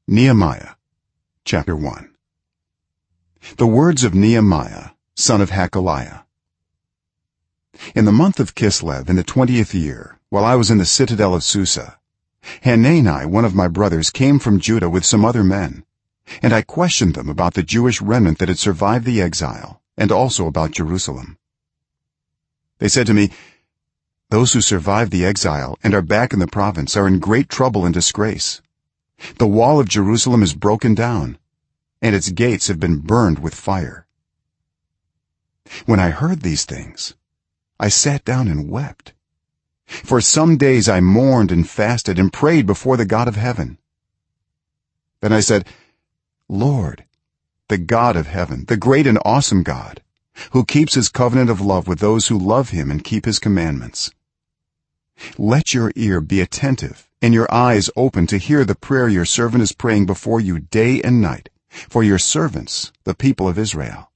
Nehemiah chapter 1. The words of Nehemiah son of Hakaliah. In the month of Kislev in the 20th year, while I was in the citadel of Susa, Hanani one of my brothers came from Judah with some other men, and I questioned them about the Jewish remnant that had survived the exile and also about Jerusalem. They said to me, "Those who survived the exile and are back in the province are in great trouble and disgrace. The wall of Jerusalem is broken down, and its gates have been burned with fire." When I heard these things, I sat down and wept. For some days I mourned and fasted and prayed before the God of heaven. Then I said, "Lord, the God of heaven, the great and awesome God, who keeps his covenant of love with those who love him and keep his commandments, let your ear be attentive and your eyes open to hear the prayer your servant is praying before you day and night for your servants, the people of Israel.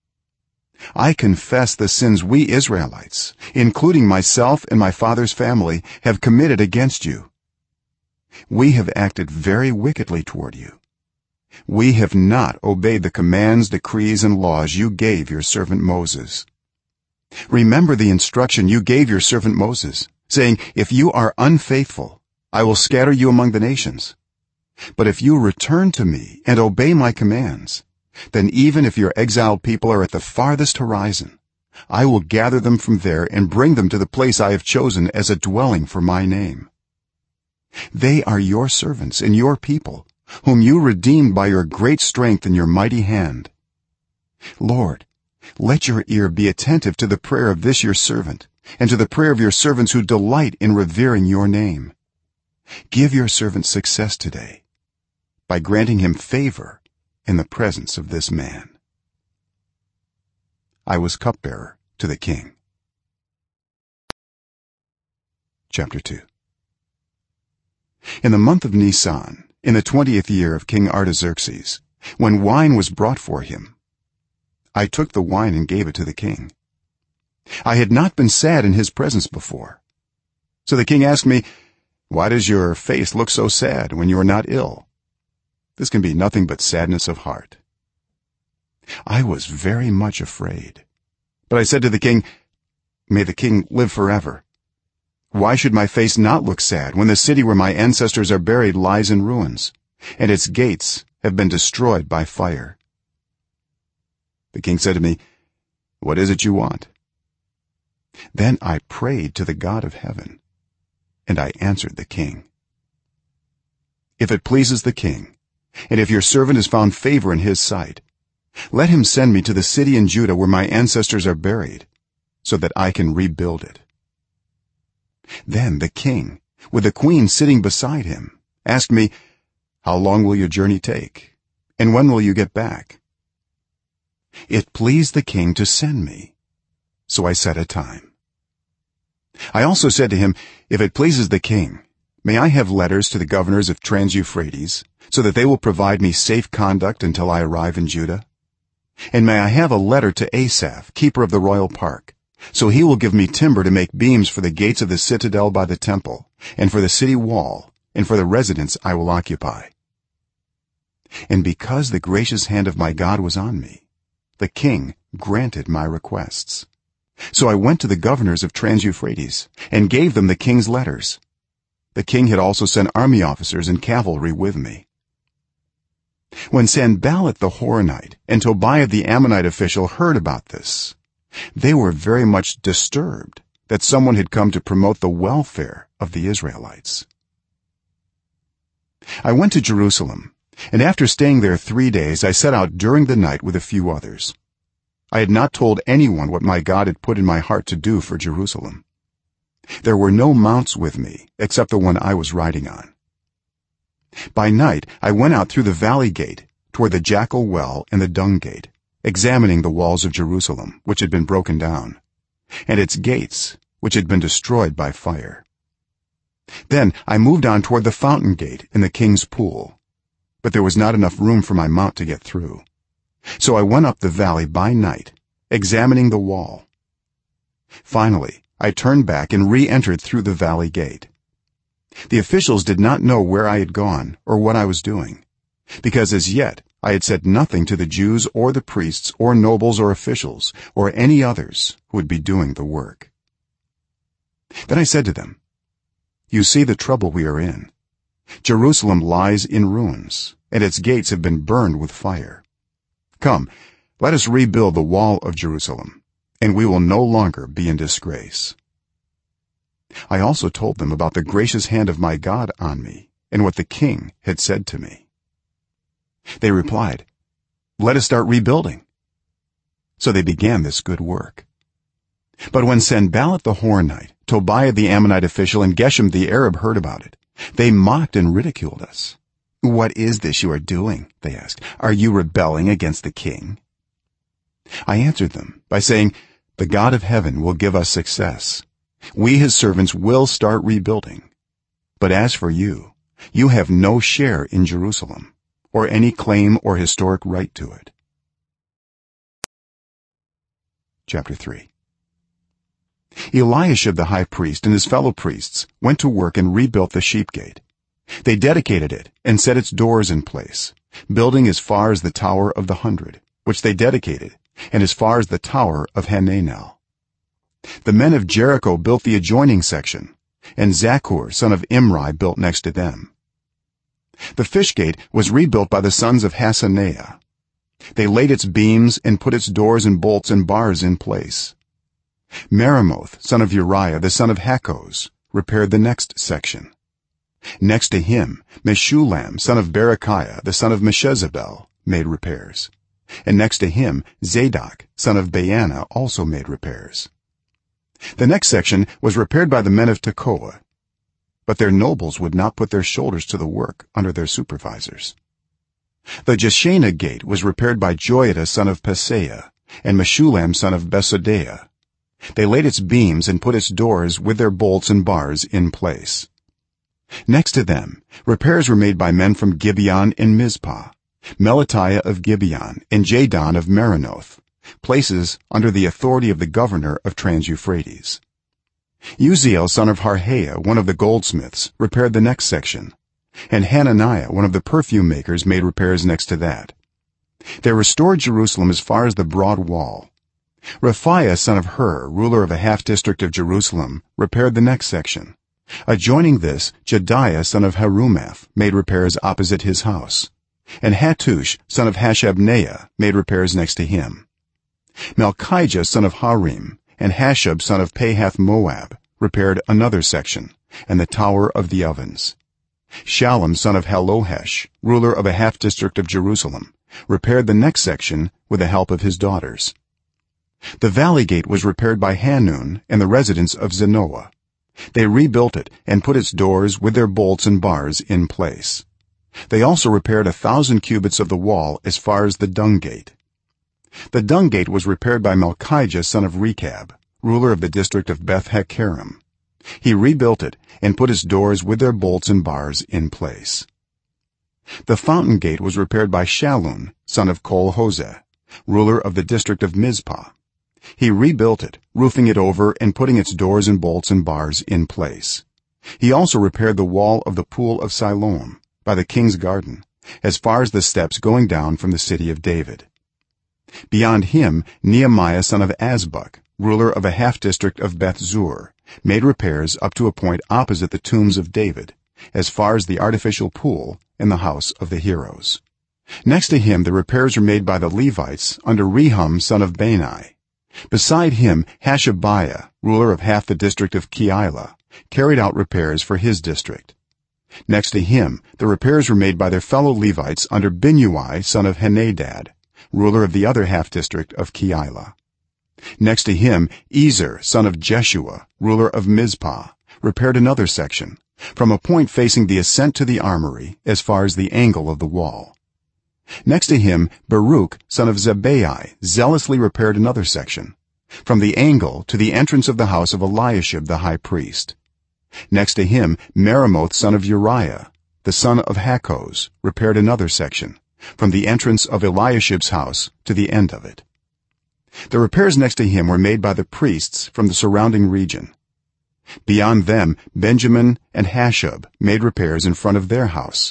I confess the sins we Israelites, including myself and my father's family, have committed against you. We have acted very wickedly toward you. We have not obeyed the commands, decrees, and laws you gave your servant Moses. Remember the instruction you gave your servant Moses, saying, 'If you are unfaithful, I will scatter you among the nations. But if you return to me and obey my commands, then even if your exiled people are at the farthest horizon, I will gather them from there and bring them to the place I have chosen as a dwelling for my name. They are your servants and your people, whom you redeemed by your great strength and your mighty hand. Lord, let your ear be attentive to the prayer of this your servant and to the prayer of your servants who delight in revering your name. Give your servant success today by granting him favor in the presence of this man." I was cupbearer to the king. Chapter 2. In the month of Nisan, in the 20th year of King Artaxerxes, when wine was brought for him, I took the wine and gave it to the king. I had not been sad in his presence before. So the king asked me, "Why does your face look so sad when you are not ill? This can be nothing but sadness of heart." I was very much afraid, but I said to the king, "May the king live forever. Why should my face not look sad when the city where my ancestors are buried lies in ruins, and its gates have been destroyed by fire?" The king said to me, "What is it you want?" Then I prayed to the God of heaven, and I answered the king, "If it pleases the king, and if your servant has found favor in his sight, let him send me to the city in Judah where my ancestors are buried, so that I can rebuild it." Then the king, with the queen sitting beside him, asked me, "How long will your journey take, and when will you get back?" It pleased the king to send me, so I set a time. I also said to him, "If it pleases the king, may I have letters to the governors of Trans-Euphrates, so that they will provide me safe conduct until I arrive in Judah? And may I have a letter to Asaph, keeper of the royal park, so he will give me timber to make beams for the gates of the citadel by the temple, and for the city wall, and for the residence I will occupy." And because the gracious hand of my God was on me, the king granted my requests. So I went to the governors of Trans-Euphrates and gave them the king's letters. The king had also sent army officers and cavalry with me. When Sanballat the Horonite and Tobiah the Ammonite official heard about this, they were very much disturbed that someone had come to promote the welfare of the Israelites. I went to Jerusalem, and after staying there 3 days I set out during the night with a few others. I had not told anyone what my God had put in my heart to do for Jerusalem. There were no mounts with me except the one I was riding on. By night I went out through the valley gate toward the Jackal Well and the Dung Gate, examining the walls of Jerusalem, which had been broken down, and its gates, which had been destroyed by fire. Then I moved on toward the Fountain Gate in the King's Pool, but there was not enough room for my mount to get through. So I went up the valley by night, examining the wall. Finally I turned back and re-entered through the valley gate. The officials did not know where I had gone or what I was doing, because as yet I had said nothing to the Jews or the priests or nobles or officials or any others who would be doing the work. Then I said to them, "You see the trouble we are in. Jerusalem lies in ruins, and its gates have been burned with fire. Come, let us rebuild the wall of Jerusalem, and we will no longer be in disgrace." I also told them about the gracious hand of my God on me and what the king had said to me. They replied, "Let us start rebuilding." So they began this good work. But when Sanballat the Horonite, Tobiah the Ammonite official, and Geshem the Arab heard about it, they mocked and ridiculed us. "What is this you are doing?" they asked. "Are you rebelling against the king?" I answered them by saying, "The God of heaven will give us success. We his servants will start rebuilding. But as for you, you have no share in Jerusalem or any claim or historic right to it." Chapter 3. Eliashib the high priest and his fellow priests went to work and rebuilt the sheep gate. They dedicated it and set its doors in place, building as far as the Tower of the 100, which they dedicated, and as far as the Tower of Hananel. The men of Jericho built the adjoining section, and Zaccur son of Imri built next to them. The fish gate was rebuilt by the sons of Hassenaah. They laid its beams and put its doors and bolts and bars in place. Meremoth son of Uriah the son of Hakkoz repaired the next section. Next to him Meshullam son of Berechiah the son of Meshezabel made repairs, and next to him Zadok son of Baana also made repairs. The next section was repaired by the men of Tekoa, but their nobles would not put their shoulders to the work under their supervisors. The Jeshanah gate was repaired by Joiada son of Paseah and Meshullam son of Besodeiah. They laid its beams and put its doors with their bolts and bars in place. Next to them repairs were made by men from Gibeon and Mizpah, Melatiah of Gibeon and Jadon of Meronoth, places under the authority of the governor of Trans-Euphrates. Uziel son of Harhaiah, one of the goldsmiths, repaired the next section, and Hananiah, one of the perfume makers, made repairs next to that. They restored Jerusalem as far as the broad wall. Raphiah son of Hur, ruler of a half district of Jerusalem, repaired the next section. Adjoining this, Jediah son of Harumath made repairs opposite his house, and Hattush son of Hashabneiah made repairs next to him. Malchijah son of Harim and Hashab son of Pahath Moab repaired another section and the Tower of the Ovens. Shallum son of Hallohesh, ruler of a half district of Jerusalem, repaired the next section with the help of his daughters. The valley gate was repaired by Hanun and the residents of Zanoah. They rebuilt it and put its doors with their bolts and bars in place. They also repaired 1,000 cubits of the wall as far as the dung gate. The dung gate was repaired by Malchijah son of Rechab, ruler of the district of Beth-Hakkerem. He rebuilt it and put its doors with their bolts and bars in place. The fountain gate was repaired by Shallun son of Kol-Hoseh, ruler of the district of Mizpah. He rebuilt it, roofing it over and putting its doors and bolts and bars in place. He also repaired the wall of the pool of Siloam by the king's garden, as far as the steps going down from the city of David. Beyond him Nehemiah son of Azbuk, ruler of a half district of Beth-zur, made repairs up to a point opposite the tombs of David, as far as the artificial pool in the house of the heroes. Next to him the repairs were made by the Levites under Rehum son of Bani. Beside him Hashabiah, ruler of half the district of Keilah, carried out repairs for his district. Next to him the repairs were made by their fellow Levites under Binnui son of Henadad, ruler of the other half district of Keilah. Next to him Ezer son of Jeshua, ruler of Mizpah, repaired another section from a point facing the ascent to the armory as far as the angle of the wall. Next to him Baruch son of Zabbai zealously repaired another section from the angle to the entrance of the house of Eliashib the high priest. Next to him Meremoth son of Uriah, the son of Hakkoz, repaired another section from the entrance of Eliashib's house to the end of it. The repairs next to him were made by the priests from the surrounding region. Beyond them Benjamin and Hashub made repairs in front of their house,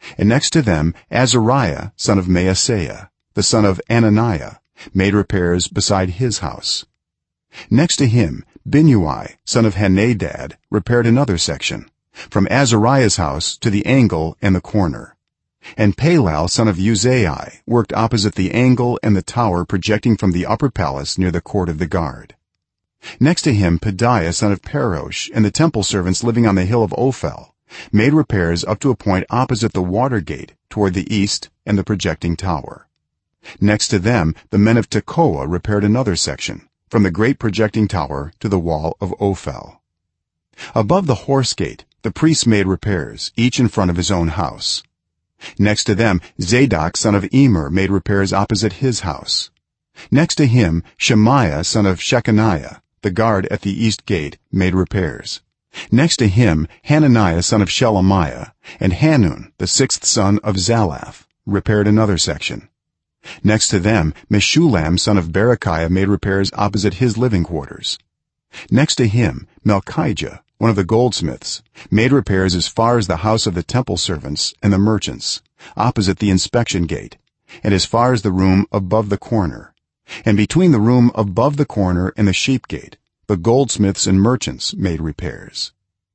and next to them Azariah son of Maaseiah the son of Ananiah made repairs beside his house. Next to him Binnui son of Henadad repaired another section from Azariah's house to the angle and the corner, and Palal son of Uzai worked opposite the angle and the tower projecting from the upper palace near the court of the guard. Next to him Pedaiah son of Parosh and the temple servants living on the hill of Ophel made repairs up to a point opposite the water gate toward the east and the projecting tower. Next to them the men of Tekoa repaired another section from the great projecting tower to the wall of Ophel. Above the horse gate the priests made repairs each in front of his own house. Next to them Zadok son of Emer made repairs opposite his house. Next to him Shemaiah son of Shechaniah the guard at the east gate made repairs. Next to him Hananiah son of Shelemiah and Hanun the sixth son of Zalaph repaired another section. Next to them Meshullam son of Berechiah made repairs opposite his living quarters. Next to him Melchijah one of the goldsmiths made repairs as far as the house of the temple servants and the merchants opposite the inspection gate, and as far as the room above the corner, and between the room above the corner and the sheep gate the goldsmiths and merchants made repairs.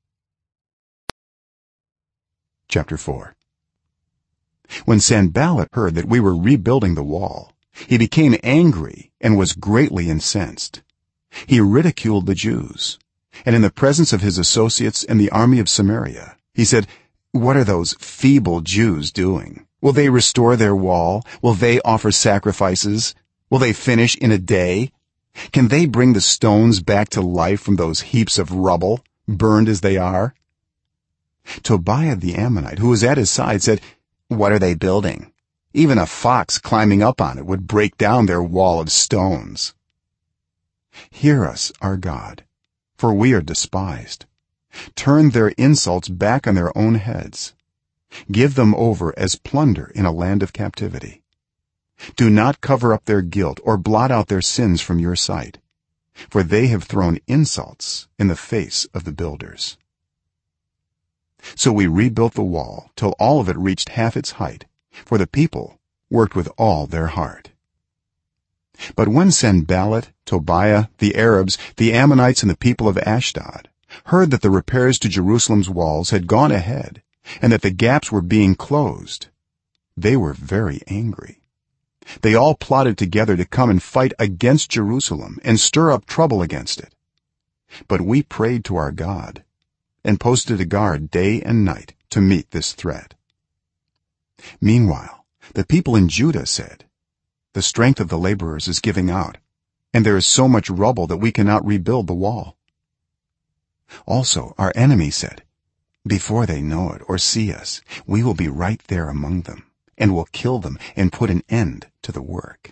Chapter 4. When Sanballat heard that we were rebuilding the wall, he became angry and was greatly incensed. He ridiculed the Jews, and in the presence of his associates and the army of Samaria he said, "What are those feeble Jews doing? Will they restore their wall? Will they offer sacrifices? Will they finish in a day? Can they bring the stones back to life from those heaps of rubble, burned as they are?" Tobiah the Ammonite, who was at his side, said, "What are they building? Even a fox climbing up on it would break down their wall of stones." Hear us, our God, for we are despised. Turn their insults back on their own heads. Give them over as plunder in a land of captivity. Do not cover up their guilt or blot out their sins from your sight, for they have thrown insults in the face of the builders. So we rebuilt the wall till all of it reached half its height, for the people worked with all their heart. But when Sanballat, Tobiah, the Arabs, the Ammonites and the people of Ashdod heard that the repairs to Jerusalem's walls had gone ahead and that the gaps were being closed, they were very angry. They all plotted together to come and fight against Jerusalem and stir up trouble against it. But we prayed to our God and posted a guard day and night to meet this threat. Meanwhile the people in Judah said, "The strength of the laborers is giving out, and there is so much rubble that we cannot rebuild the wall." Also our enemy said, "Before they know it or see us, we will be right there among them and will kill them and put an end to the work."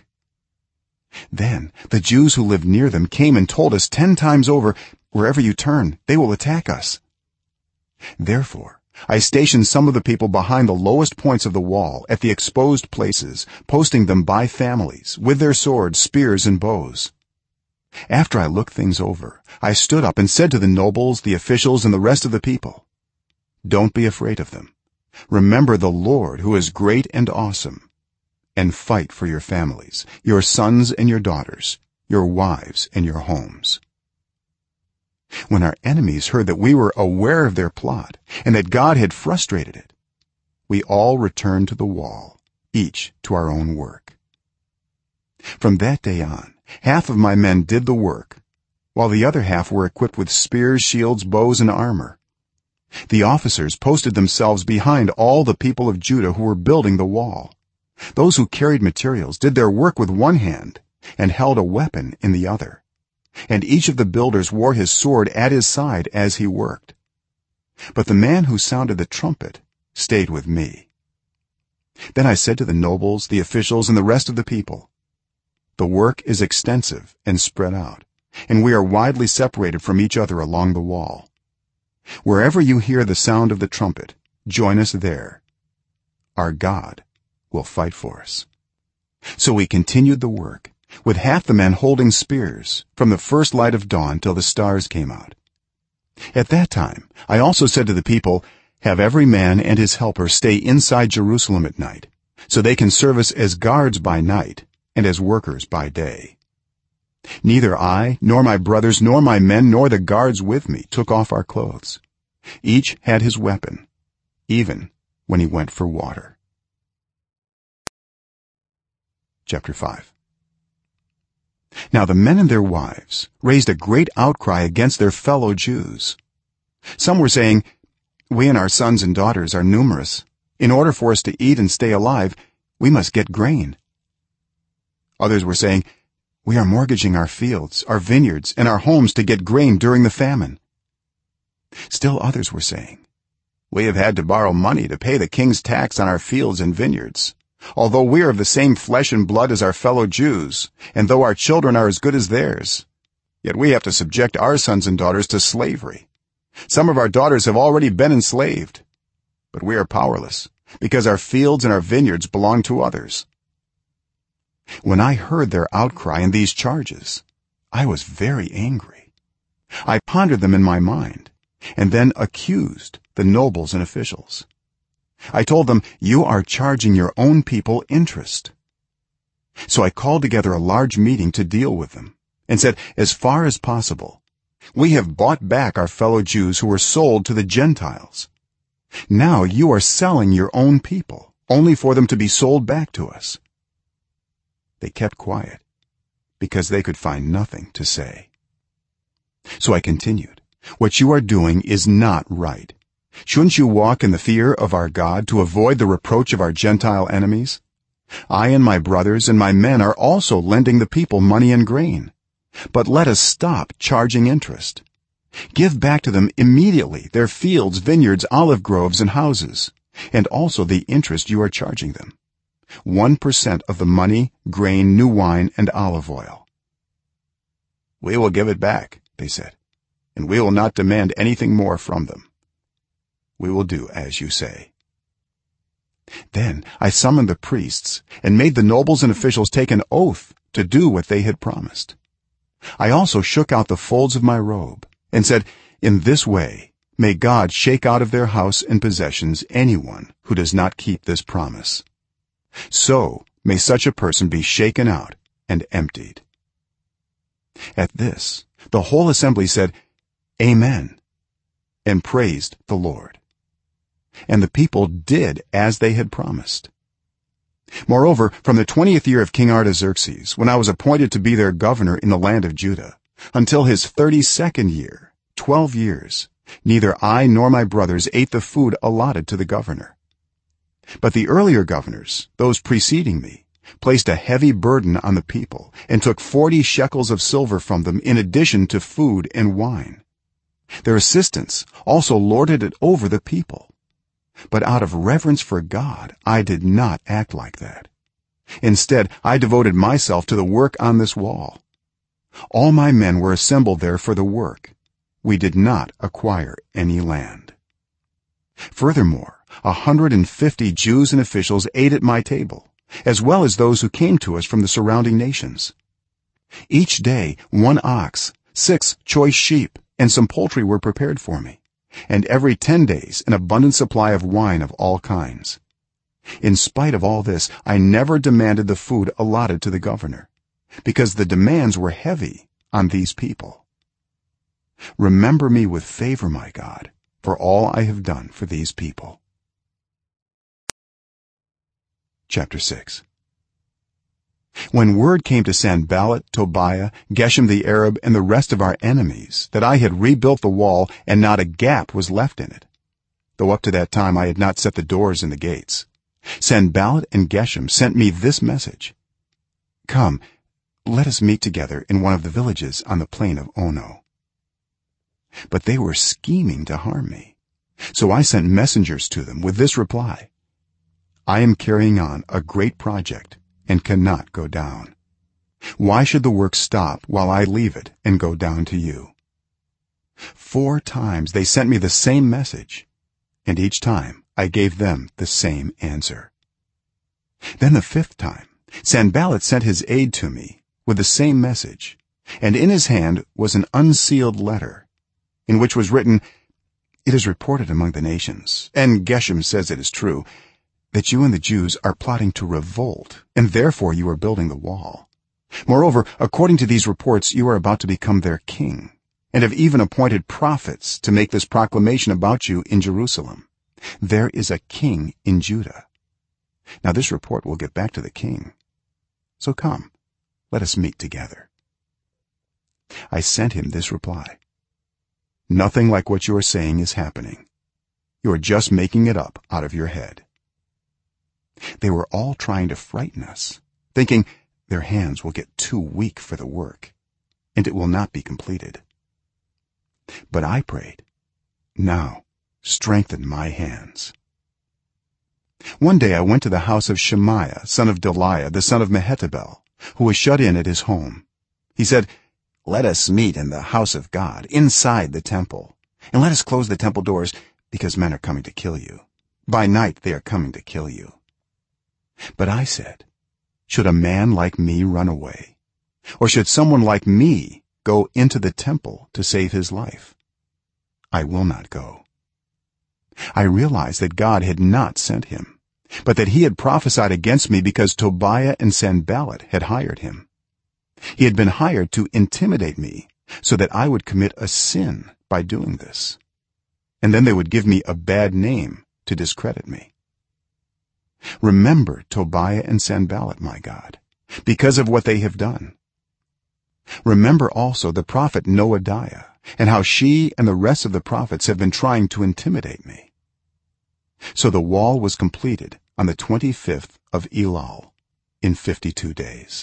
Then the Jews who lived near them came and told us 10 times over, "Wherever you turn, they will attack us." Therefore I stationed some of the people behind the lowest points of the wall at the exposed places, posting them by families with their swords, spears and bows. After I looked things over, I stood up and said to the nobles, the officials and the rest of the people, "Don't be afraid of them. Remember the Lord, who is great and awesome, and fight for your families, your sons and your daughters, your wives and your homes." When our enemies heard that we were aware of their plot and that God had frustrated it, we all returned to the wall, each to our own work. From that day on, half of my men did the work, while the other half were equipped with spears, shields, bows and armor. The officers posted themselves behind all the people of Judah who were building the wall. Those who carried materials did their work with one hand and held a weapon in the other, and each of the builders wore his sword at his side as he worked. But the man who sounded the trumpet stayed with me. Then I said to the nobles, the officials and the rest of the people, "The work is extensive and spread out, and we are widely separated from each other along the wall. Wherever you hear the sound of the trumpet, join us there. Our God will fight for us." So we continued the work, with half the men holding spears, from the first light of dawn till the stars came out. At that time I also said to the people, have every man and his helper stay inside Jerusalem at night, so they can serve us as guards by night and as workers by day. Neither I nor my brothers nor my men nor the guards with me took off our clothes. Each had his weapon, even when he went for water. Chapter 5. Now the men and their wives raised a great outcry against their fellow Jews. Some were saying, "We and our sons and daughters are numerous. In order for us to eat and stay alive, we must get grain." Others were saying, "We are mortgaging our fields, our vineyards, and our homes to get grain during the famine." Still others were saying, "We have had to borrow money to pay the king's tax on our fields and vineyards. Although we are of the same flesh and blood as our fellow Jews, and though our children are as good as theirs, yet we have to subject our sons and daughters to slavery. Some of our daughters have already been enslaved, but we are powerless because our fields and our vineyards belong to others." When I heard their outcry and these charges, I was very angry. I pondered them in my mind and then accused the nobles and officials. I told them, "You are charging your own people interest." So I called together a large meeting to deal with them and said, "As far as possible, we have bought back our fellow Jews who were sold to the Gentiles. Now you are selling your own people only for them to be sold back to us." They kept quiet because they could find nothing to say. So I continued, "What you are doing is not right. Shouldn't you walk in the fear of our God to avoid the reproach of our Gentile enemies? I and my brothers and my men are also lending the people money and grain, but let us stop charging interest. Give back to them immediately their fields, vineyards, olive groves, and houses, and also the interest you are charging them, 1% of the money, grain, new wine, and olive oil." "We will give it back," they said, "and we will not demand anything more from them. We will do as you say." Then I summoned the priests and made the nobles and officials take an oath to do what they had promised. I also shook out the folds of my robe and said, "In this way may God shake out of their house and possessions anyone who does not keep this promise. So may such a person be shaken out and emptied." At this the whole assembly said, "Amen," and praised the Lord. And the people did as they had promised. Moreover, from the 20th year of King Artaxerxes, when I was appointed to be their governor in the land of Judah, until his 32nd year, 12 years, neither I nor my brothers ate the food allotted to the governor. But the earlier governors, those preceding me, placed a heavy burden on the people and took 40 shekels of silver from them in addition to food and wine. Their assistants also lorded it over the people. But out of reverence for God, I did not act like that. Instead, I devoted myself to the work on this wall. All my men were assembled there for the work. We did not acquire any land. Furthermore, 150 Jews and officials ate at my table, as well as those who came to us from the surrounding nations. Each day 1 ox, 6 choice sheep, and some poultry were prepared for me, and every 10 days an abundant supply of wine of all kinds. In spite of all this, I never demanded the food allotted to the governor, because the demands were heavy on these people. Remember me with favor, my God, for all I have done for these people. Chapter 6. When word came to Sanballat, Tobiah, Geshem the Arab, and the rest of our enemies that I had rebuilt the wall and not a gap was left in it, though up to that time I had not set the doors and the gates, Sanballat and Geshem sent me this message: "Come, let us meet together in one of the villages on the plain of Ono." But they were scheming to harm me, so I sent messengers to them with this reply: "I am carrying on a great project and cannot go down. Why should the work stop while I leave it and go down to you?" 4 times they sent me the same message, and each time I gave them the same answer. Then the 5th time Sanballat sent his aide to me with the same message, and in his hand was an unsealed letter in which was written, it is reported among the nations, and Geshem says it is true, that you and the Jews are plotting to revolt, and therefore you are building the wall. Moreover, according to these reports, you are about to become their king, and have even appointed prophets to make this proclamation about you in Jerusalem: there is a king in Judah. Now this report will get back to the king. So come, let us meet together." I sent him this reply: "Nothing like what you are saying is happening. You are just making it up out of your head." They were all trying to frighten us, thinking their hands will get too weak for the work, and it will not be completed. But I prayed, "Now strengthen my hands." One day I went to the house of Shemaiah, son of Delaiah, the son of Mehetabel, who was shut in at his home. He said, "Let us meet in the house of God, inside the temple, and let us close the temple doors, because men are coming to kill you. By night they are coming to kill you." But I said, "Should a man like me run away? Or should someone like me go into the temple to save his life? I will not go." I realized that God had not sent him, but that he had prophesied against me because Tobiah and Sanballat had hired him. He had been hired to intimidate me so that I would commit a sin by doing this, and then they would give me a bad name to discredit me. Remember Tobiah and Sanballat, my God, because of what they have done. Remember also the prophet Noadiah, and how she and the rest of the prophets have been trying to intimidate me. So the wall was completed on the 25th of Elul, in 52 days.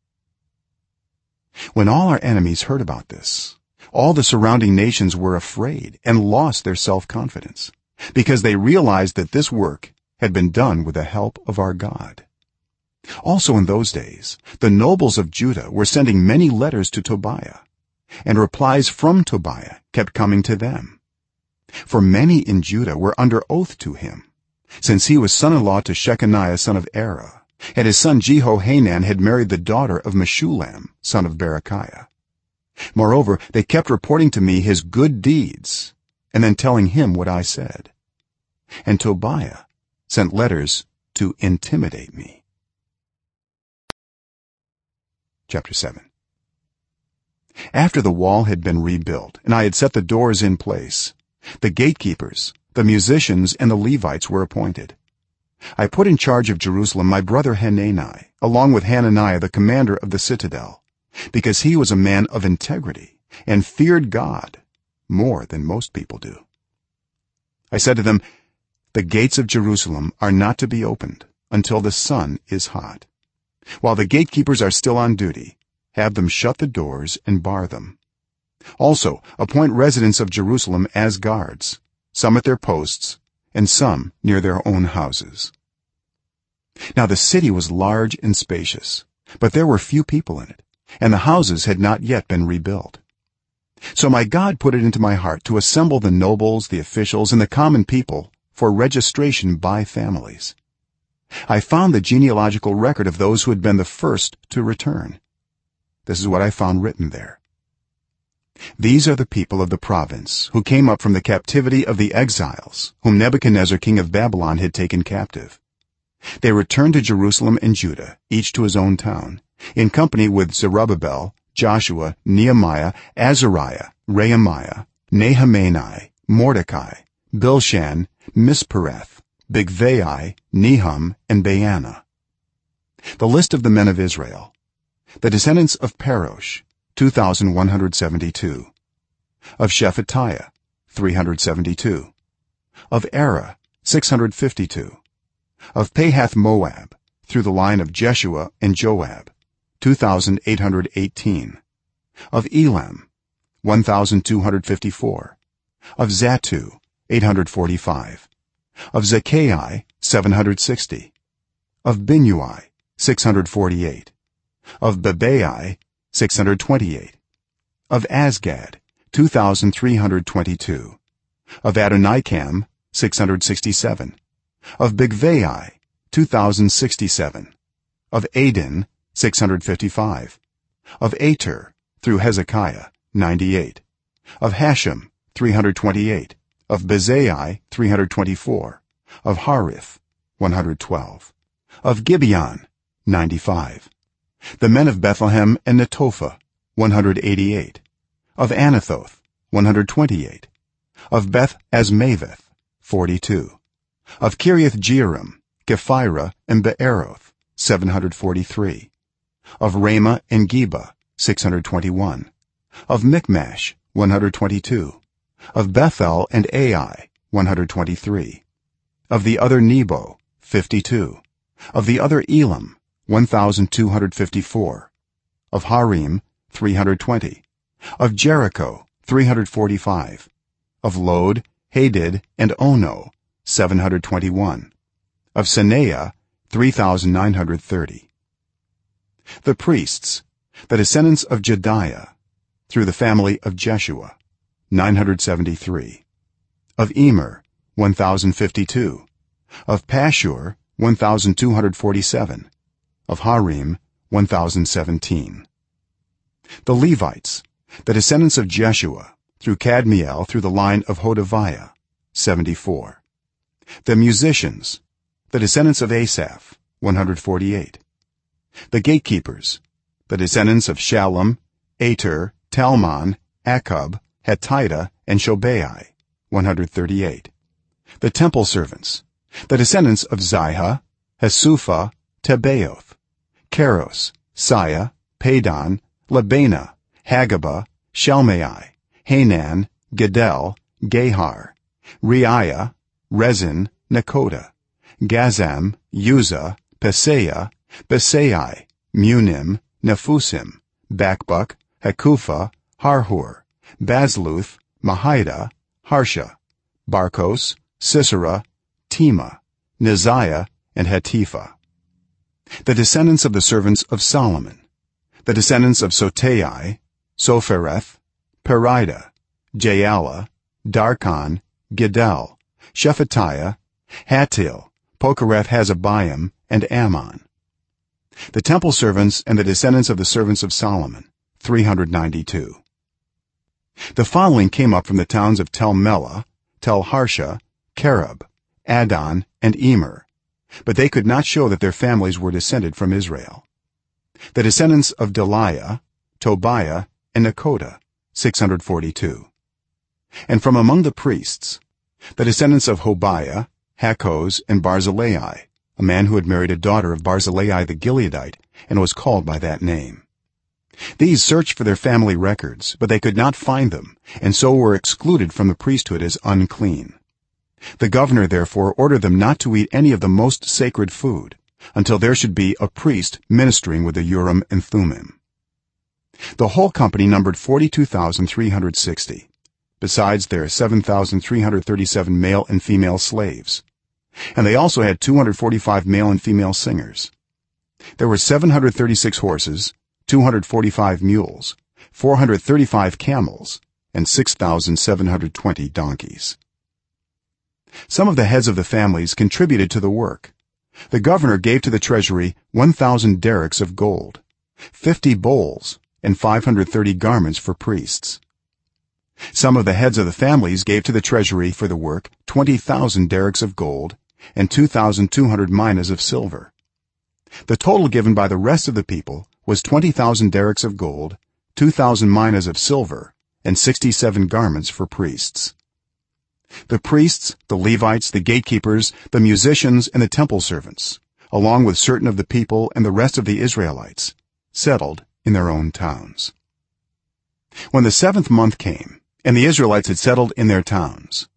When all our enemies heard about this, all the surrounding nations were afraid and lost their self-confidence, because they realized that this work had been done with the help of our God. Also in those days, the nobles of Judah were sending many letters to Tobiah, and replies from Tobiah kept coming to them. For many in Judah were under oath to him, since he was son-in-law to Shechaniah son of Era, and his son Jehohanan had married the daughter of Meshullam son of Berechiah. Moreover, they kept reporting to me his good deeds and then telling him what I said. And Tobiah sent letters to intimidate me. Chapter 7. After the wall had been rebuilt and I had set the doors in place, the gatekeepers, the musicians, and the Levites were appointed. I put in charge of Jerusalem my brother Hanani, along with Hananiah the commander of the citadel, because he was a man of integrity and feared God more than most people do. I said to them, "The gates of Jerusalem are not to be opened until the sun is hot. While the gatekeepers are still on duty, have them shut the doors and bar them. Also appoint residents of Jerusalem as guards, some at their posts and some near their own houses." Now the city was large and spacious, but there were few people in it, and the houses had not yet been rebuilt. So my God put it into my heart to assemble the nobles, the officials, and the common people for registration by families. I found the genealogical record of those who had been the first to return. This is what I found written there: "These are the people of the province who came up from the captivity of the exiles whom Nebuchadnezzar king of Babylon had taken captive. They returned to Jerusalem and Judah, each to his own town, in company with Zerubbabel, Joshua, Nehemiah, Azariah, Rehemiah, Nahamani, Mordecai, Bilshan, Mispereth, Bigvai, Nehum, and Baanah. The list of the men of Israel: the descendants of Parosh, 2172; of Shephatiah, 372; of Era, 652; of Pahath Moab, through the line of Jeshua and Joab, 2818; of Elam, 1254; of Zattu, 845; of Zakkai, 760; of Binnui, 648; of Bebai, 628; of Azgad, 2322; of Adonikam, 667; of Bigvai, 2067; of Adin, 655; of Ater, through Hezekiah, 98; of Hashem, 328; of Bezai 324, of Harith 112, of Gibeon 95, the men of Bethlehem and Netophah 188, of Anathoth 128, of Beth Azmaveth 42, of Kiriath Jearim, Kephirah and Beeroth 743, of Ramah and Geba 621, of Michmash 122, of Bethel and Ai 123, of the other Nebo 52, of the other Elam 1254, of Harim 320, of Jericho 345, of Lod, Hadid and Ono 721, of Senaah 3930. The priests, the descendants of Jediah, through the family of Jeshua 973, of Emer 1052, of Pashur 1247, of Harim 1017. The Levites, the descendants of Jeshua, through Kadmiel, through the line of Hodaviah 74. The musicians, the descendants of Asaph 148. The gatekeepers, the descendants of Shallum, Ater, Talmon, Akub, Hatita and Shobai 138. The temple servants, the descendants of Ziha, Hasupha, Tebaoth, Keros, Siah, Padon, Labana, Hagabah, Shalmai, Hanan, Gedel, Gahar, Reiah, Rezin, Nekoda, Gazam, Uzzah, Pesaah, Besai, Munim, Nephusim, Bakbuk, Hakupha, Harhur, Bazluth, Mahida, Harsha, Barkos, Sisera, Tema, Neziah and Hatipha. The descendants of the servants of Solomon, the descendants of Sotai, Sophereth, Perida, Jaala, Darkon, Gidel, Shephatiah, Hattil, Pokereth-Hazabaim and Ammon. The temple servants and the descendants of the servants of Solomon 392. The following came up from the towns of Tel Melah, Tel Harsha, Kerub, Adon and Emer, but they could not show that their families were descended from Israel. The descendants of Deliah, Tobiah and Nekoda 642. And from among the priests, the descendants of Hobiah, Hakkoz and Barzillai, a man who had married a daughter of Barzillai the Gileadite and was called by that name. These searched for their family records, but they could not find them, and so were excluded from the priesthood as unclean. The governor therefore ordered them not to eat any of the most sacred food until there should be a priest ministering with the Urim and Thummim. The whole company numbered 42,360, besides their 7,337 male and female slaves, and they also had 245 male and female singers. There were 736 horses, 245 mules, 435 camels and 6,720 donkeys. Some of the heads of the families contributed to the work. The governor gave to the treasury 1,000 derricks of gold, 50 bowls and 530 garments for priests. Some of the heads of the families gave to the treasury for the work 20,000 derricks of gold and 2,200 minas of silver. The total given by the rest of the people was 20,000 derricks of gold, 2,000 minas of silver and 67 garments for priests. The priests, the Levites, the gatekeepers, the musicians and the temple servants, along with certain of the people and the rest of the Israelites, settled in their own towns. When the 7th month came and the Israelites had settled in their towns,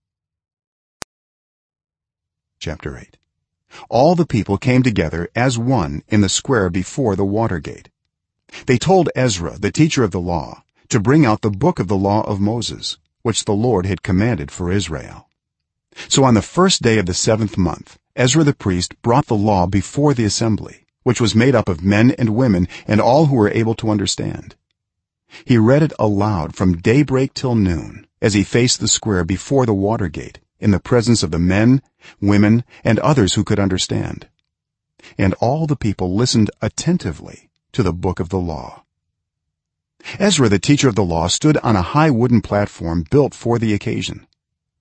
chapter 8, all the people came together as one in the square before the water gate. They told Ezra, the teacher of the law, to bring out the book of the law of Moses, which the Lord had commanded for Israel. So on the first day of the 7th month, Ezra the priest brought the law before the assembly, which was made up of men and women and all who were able to understand. He read it aloud from daybreak till noon as he faced the square before the water gate in the presence of the men, women and others who could understand. And all the people listened attentively to the book of the law. Ezra the teacher of the law stood on a high wooden platform built for the occasion.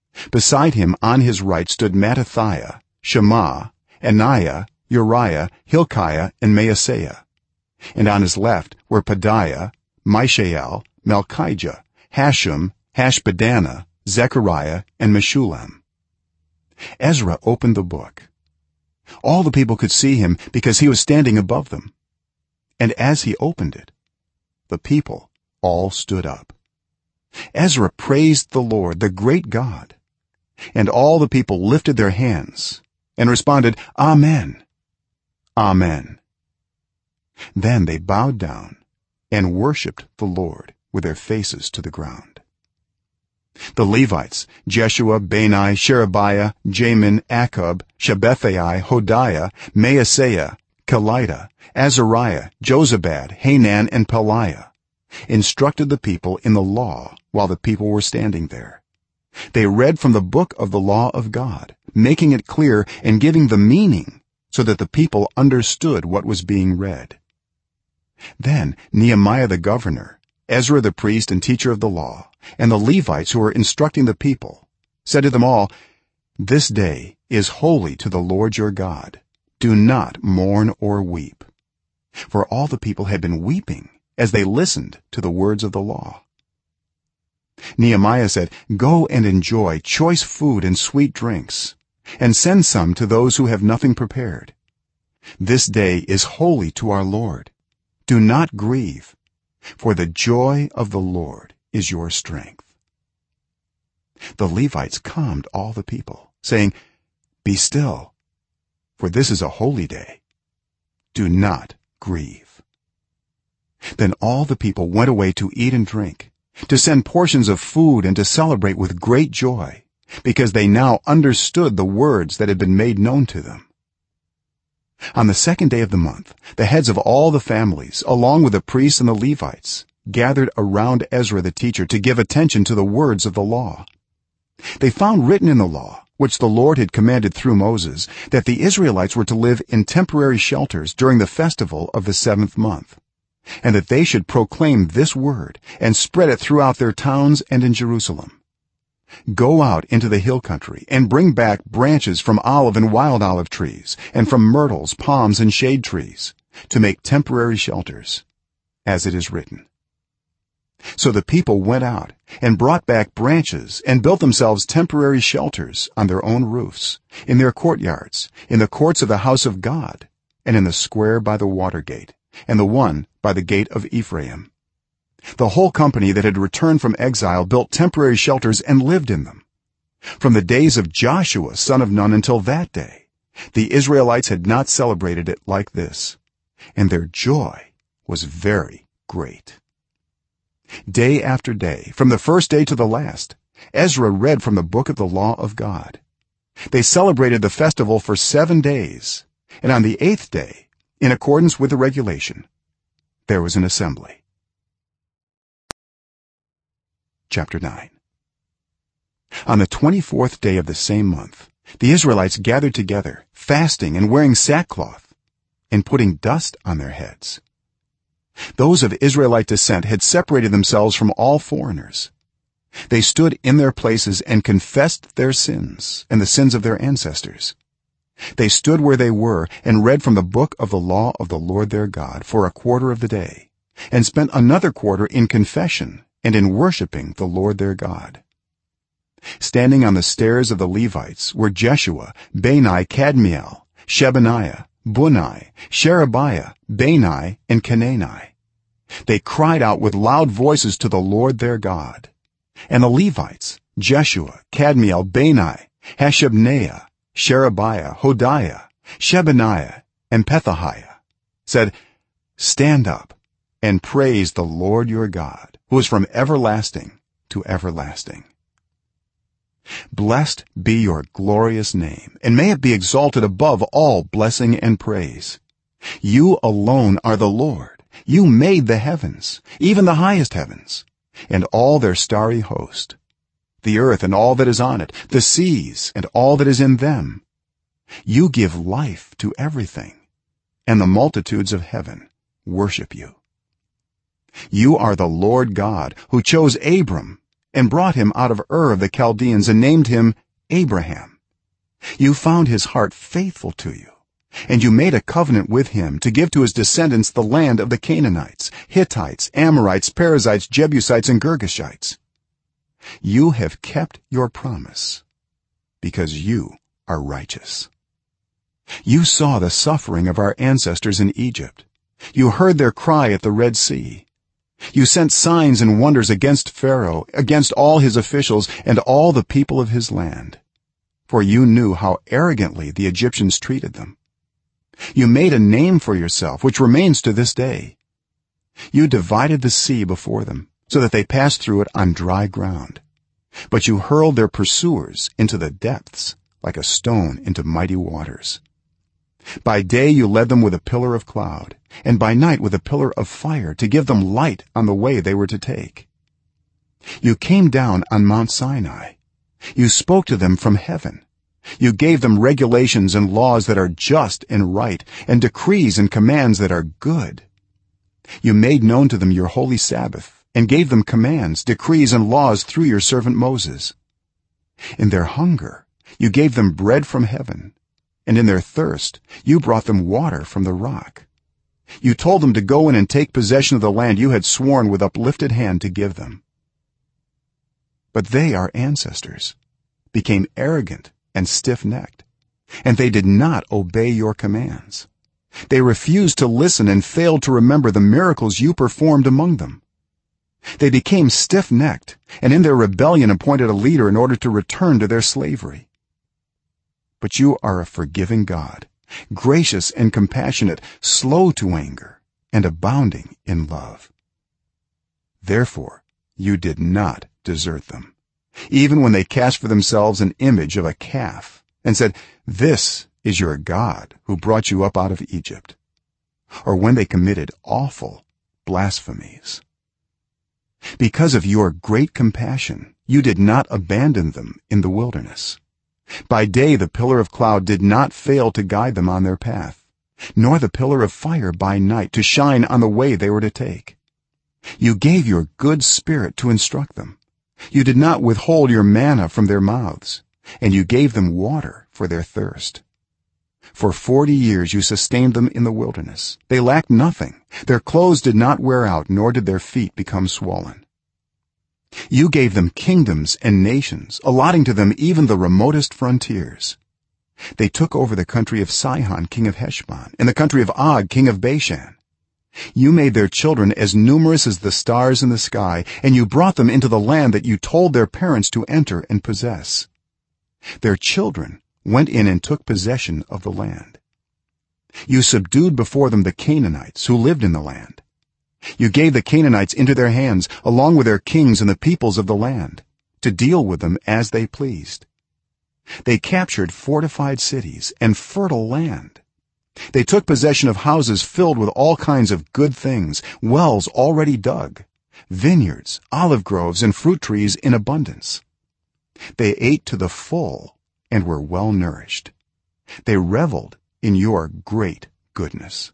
beside him on his right stood Mattithiah, Shema, Anaiah, Uriah, Hilkiah, and Maaseiah, and on his left were Pedaiah, Mishael, Malchijah, Hashum, Hashbaddanah, Zechariah, and Meshullam. Ezra opened the book. All the people could see him because he was standing above them, and as he opened it, the people all stood up. Ezra praised the Lord, the great God, and all the people lifted their hands and responded, Amen, Amen. Then they bowed down and worshipped the Lord with their faces to the ground. The Levites, Jeshua, Bani, Sherebiah, Jamin, Akkub, Shabbethai, Hodiah, Maaseiah, Kelita, Azariah, Jozabad, Hanan, and Pelaiah, instructed the people in the law while the people were standing there. They read from the book of the law of God, making it clear and giving the meaning so that the people understood what was being read. Then Nehemiah the governor, Ezra the priest and teacher of the law, and the Levites who were instructing the people said to them all, "This day is holy to the Lord your God. Do not mourn or weep." For all the people had been weeping as they listened to the words of the law. Nehemiah said, "Go and enjoy choice food and sweet drinks, and send some to those who have nothing prepared. This day is holy to our Lord. Do not grieve, for the joy of the Lord is your strength." The Levites calmed all the people, saying, "Be still, for this is a holy day. Do not grieve." Then all the people went away to eat and drink, to send portions of food and to celebrate with great joy, because they now understood the words that had been made known to them. On the second day of the month, the heads of all the families, along with the priests and the Levites, gathered around Ezra the teacher to give attention to the words of the law. They found written in the law, which the Lord had commanded through Moses, that the Israelites were to live in temporary shelters during the festival of the 7th month, and that they should proclaim this word and spread it throughout their towns and in Jerusalem. "Go out into the hill country and bring back branches from olive and wild olive trees and from myrtles, palms, and shade trees to make temporary shelters, as it is written." So the people went out and brought back branches and built themselves temporary shelters on their own roofs, in their courtyards, in the courts of the house of God, and in the square by the water gate, and the one by the gate of Ephraim. The whole company that had returned from exile built temporary shelters and lived in them. From the days of Joshua son of Nun until that day, the Israelites had not celebrated it like this, and their joy was very great. Day after day, from the first day to the last, Ezra read from the book of the law of God. They celebrated the festival for 7 days, and on the 8th day, in accordance with the regulation, there was an assembly. Chapter 9. On the 24th day of the same month, the Israelites gathered together, fasting and wearing sackcloth, and putting dust on their heads. Those of Israelite descent had separated themselves from all foreigners. They stood in their places and confessed their sins and the sins of their ancestors. They stood where they were and read from the book of the law of the Lord their God for a quarter of the day, and spent another quarter in confession and in worshiping the Lord their God. Standing on the stairs of the Levites were Jeshua, Bani, Kadmiel, Shebaniah, Bunni, Sherebiah, Bani, and Kenani. They cried out with loud voices to the Lord their God. And the Levites, Jeshua, Kadmiel, Bani, Hashabneiah, Sherebiah, Hodiah, Shebaniah, and Pethahiah, said, "Stand up and praise the Lord your God, who is from everlasting to everlasting. Blessed be your glorious name, and may it be exalted above all blessing and praise. You alone are the Lord. You made the heavens, even the highest heavens, and all their starry host, the earth and all that is on it, the seas and all that is in them. You give life to everything, and the multitudes of heaven worship you. You are the Lord God, who chose Abram and brought him out of Ur of the Chaldeans and named him Abraham. You found his heart faithful to you, and you made a covenant with him to give to his descendants the land of the Canaanites, Hittites, Amorites, Perizzites, Jebusites, and Girgashites. You have kept your promise because you are righteous. You saw the suffering of our ancestors in Egypt. You heard their cry at the Red Sea. You sent signs and wonders against Pharaoh, against all his officials and all the people of his land, for you knew how arrogantly the Egyptians treated them. You made a name for yourself which remains to this day. You divided the sea before them so that they passed through it on dry ground, but you hurled their pursuers into the depths like a stone into mighty waters. By day you led them with a pillar of cloud, and by night with a pillar of fire to give them light on the way they were to take. You came down on Mount Sinai. You spoke to them from heaven. You gave them regulations and laws that are just and right, and decrees and commands that are good. You made known to them your holy Sabbath and gave them commands, decrees, and laws through your servant Moses. In their hunger you gave them bread from heaven, and in their thirst you brought them water from the rock. You told them to go in and take possession of the land you had sworn with uplifted hand to give them. But they, our ancestors, became arrogant and stiff-necked, and they did not obey your commands. They refused to listen and failed to remember the miracles you performed among them. They became stiff-necked, and in their rebellion appointed a leader in order to return to their slavery. But you are a forgiving God, gracious and compassionate, slow to anger, and abounding in love. Therefore you did not desert them, even when they cast for themselves an image of a calf and said, "This is your God who brought you up out of Egypt," or when they committed awful blasphemies. Because of your great compassion you did not abandon them in the wilderness. By day the pillar of cloud did not fail to guide them on their path, nor the pillar of fire by night to shine on the way they were to take. You gave your good spirit to instruct them. You did not withhold your manna from their mouths, and you gave them water for their thirst. For 40 years you sustained them in the wilderness. They lacked nothing. Their clothes did not wear out, nor did their feet become swollen. You gave them kingdoms and nations, allotting to them even the remotest frontiers. They took over the country of Sihon, king of Heshbon, and the country of Og, king of Bashan. You made their children as numerous as the stars in the sky, and you brought them into the land that you told their parents to enter and possess. Their children went in and took possession of the land. You subdued before them the Canaanites who lived in the land. You gave the Canaanites into their hands, along with their kings and the peoples of the land, to deal with them as they pleased. They captured fortified cities and fertile land. They took possession of houses filled with all kinds of good things, wells already dug, vineyards, olive groves, and fruit trees in abundance. They ate to the full and were well nourished. They reveled in your great goodness.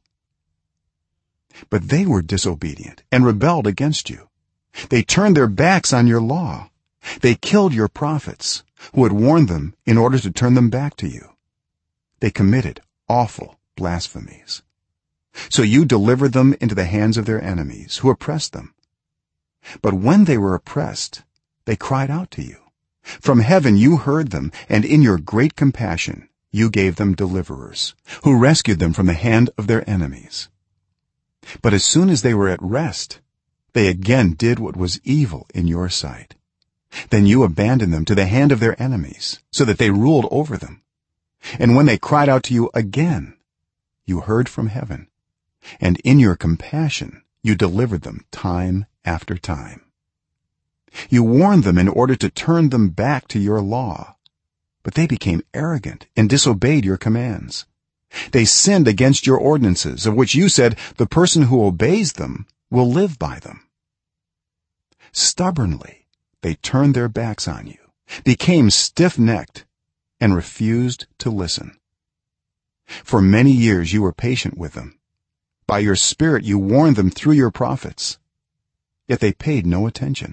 But they were disobedient and rebelled against you. They turned their backs on your law. They killed your prophets who had warned them in order to turn them back to you. They committed awful blasphemies. So you delivered them into the hands of their enemies who oppressed them. But when they were oppressed, they cried out to you. From heaven you heard them, and in your great compassion you gave them deliverers who rescued them from the hand of their enemies. But as soon as they were at rest, they again did what was evil in your sight. Then you abandoned them to the hand of their enemies, so that they ruled over them. And when they cried out to you again, you heard from heaven, and in your compassion you delivered them time after time. You warned them in order to turn them back to your law, but they became arrogant and disobeyed your commands. They sinned against your ordinances, of which you said, "The person who obeys them will live by them." Stubbornly they turned their backs on you, became stiff-necked, and refused to listen. For many years you were patient with them. By your spirit you warned them through your prophets. Yet they paid no attention.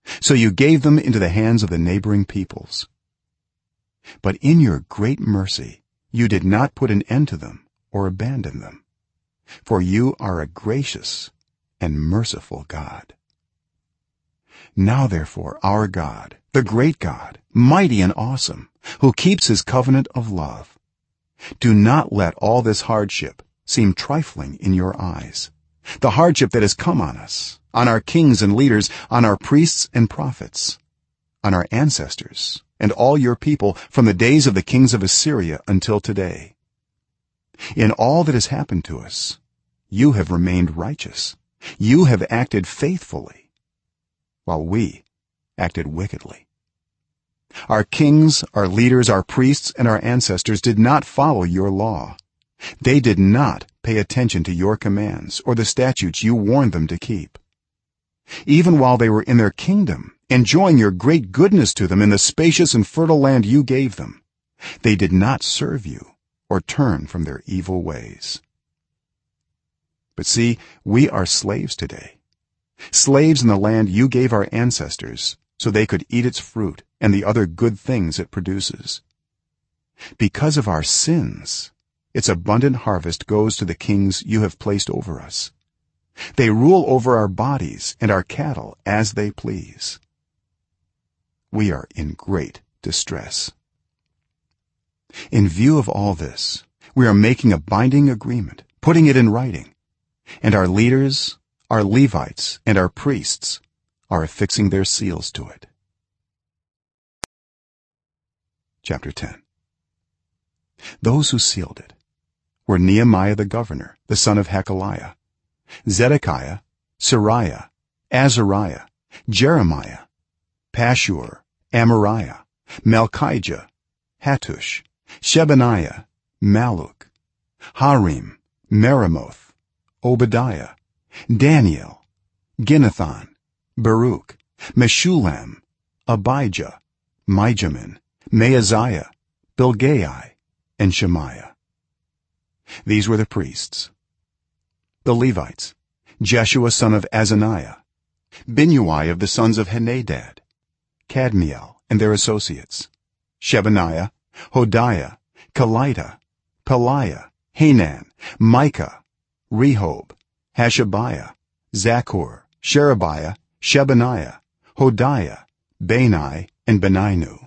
so you gave them into the hands of the neighboring peoples. But in your great mercy you did not put an end to them or abandon them, for you are a gracious and merciful God. Now therefore, our God, the great God, mighty and awesome, who keeps his covenant of love, do not let all this hardship seem trifling in your eyes, the hardship that has come on us, on our kings and leaders, on our priests and prophets, on our ancestors and all your people from the days of the kings of Assyria until today. In all that has happened to us, you have remained righteous. You have acted faithfully, while we acted wickedly. Our kings, our leaders, our priests, and our ancestors did not follow your law. They did not pay attention to your commands or the statutes you warned them to keep. Even while they were in their kingdom, enjoying your great goodness to them in the spacious and fertile land you gave them, they did not serve you or turn from their evil ways. But see, we are slaves today, slaves in the land you gave our ancestors so they could eat its fruit and the other good things it produces. Because of our sins, its abundant harvest goes to the kings you have placed over us. They rule over our bodies and our cattle as they please. We are in great distress. In view of all this, we are making a binding agreement, putting it in writing, and our leaders, our Levites, and our priests are affixing their seals to it. Chapter 10. Those who sealed it were Nehemiah the governor, the son of Hakaliah, Zedekiah, Seraiah, Azariah, Jeremiah, Pashur, Amariah, Malchijah, Hattush, Shebaniah, Malluch, Harim, Meremoth, Obadiah, Daniel, Ginnathan, Baruch, Meshulam, Abijah, Mijamin, Maaziah, Bilgai, and Shemaiah. These were the priests. The Levites: Jeshua son of Azaniah, Binnui of the sons of Henadad, Kadmiel and their associates, Shebaniah, Hodiah, Kelita, Peliah, Hanan, Micah, Rehob, Hashabiah, Zaccur, Sherebiah, Shebaniah, Hodiah, Bani, and Beninu.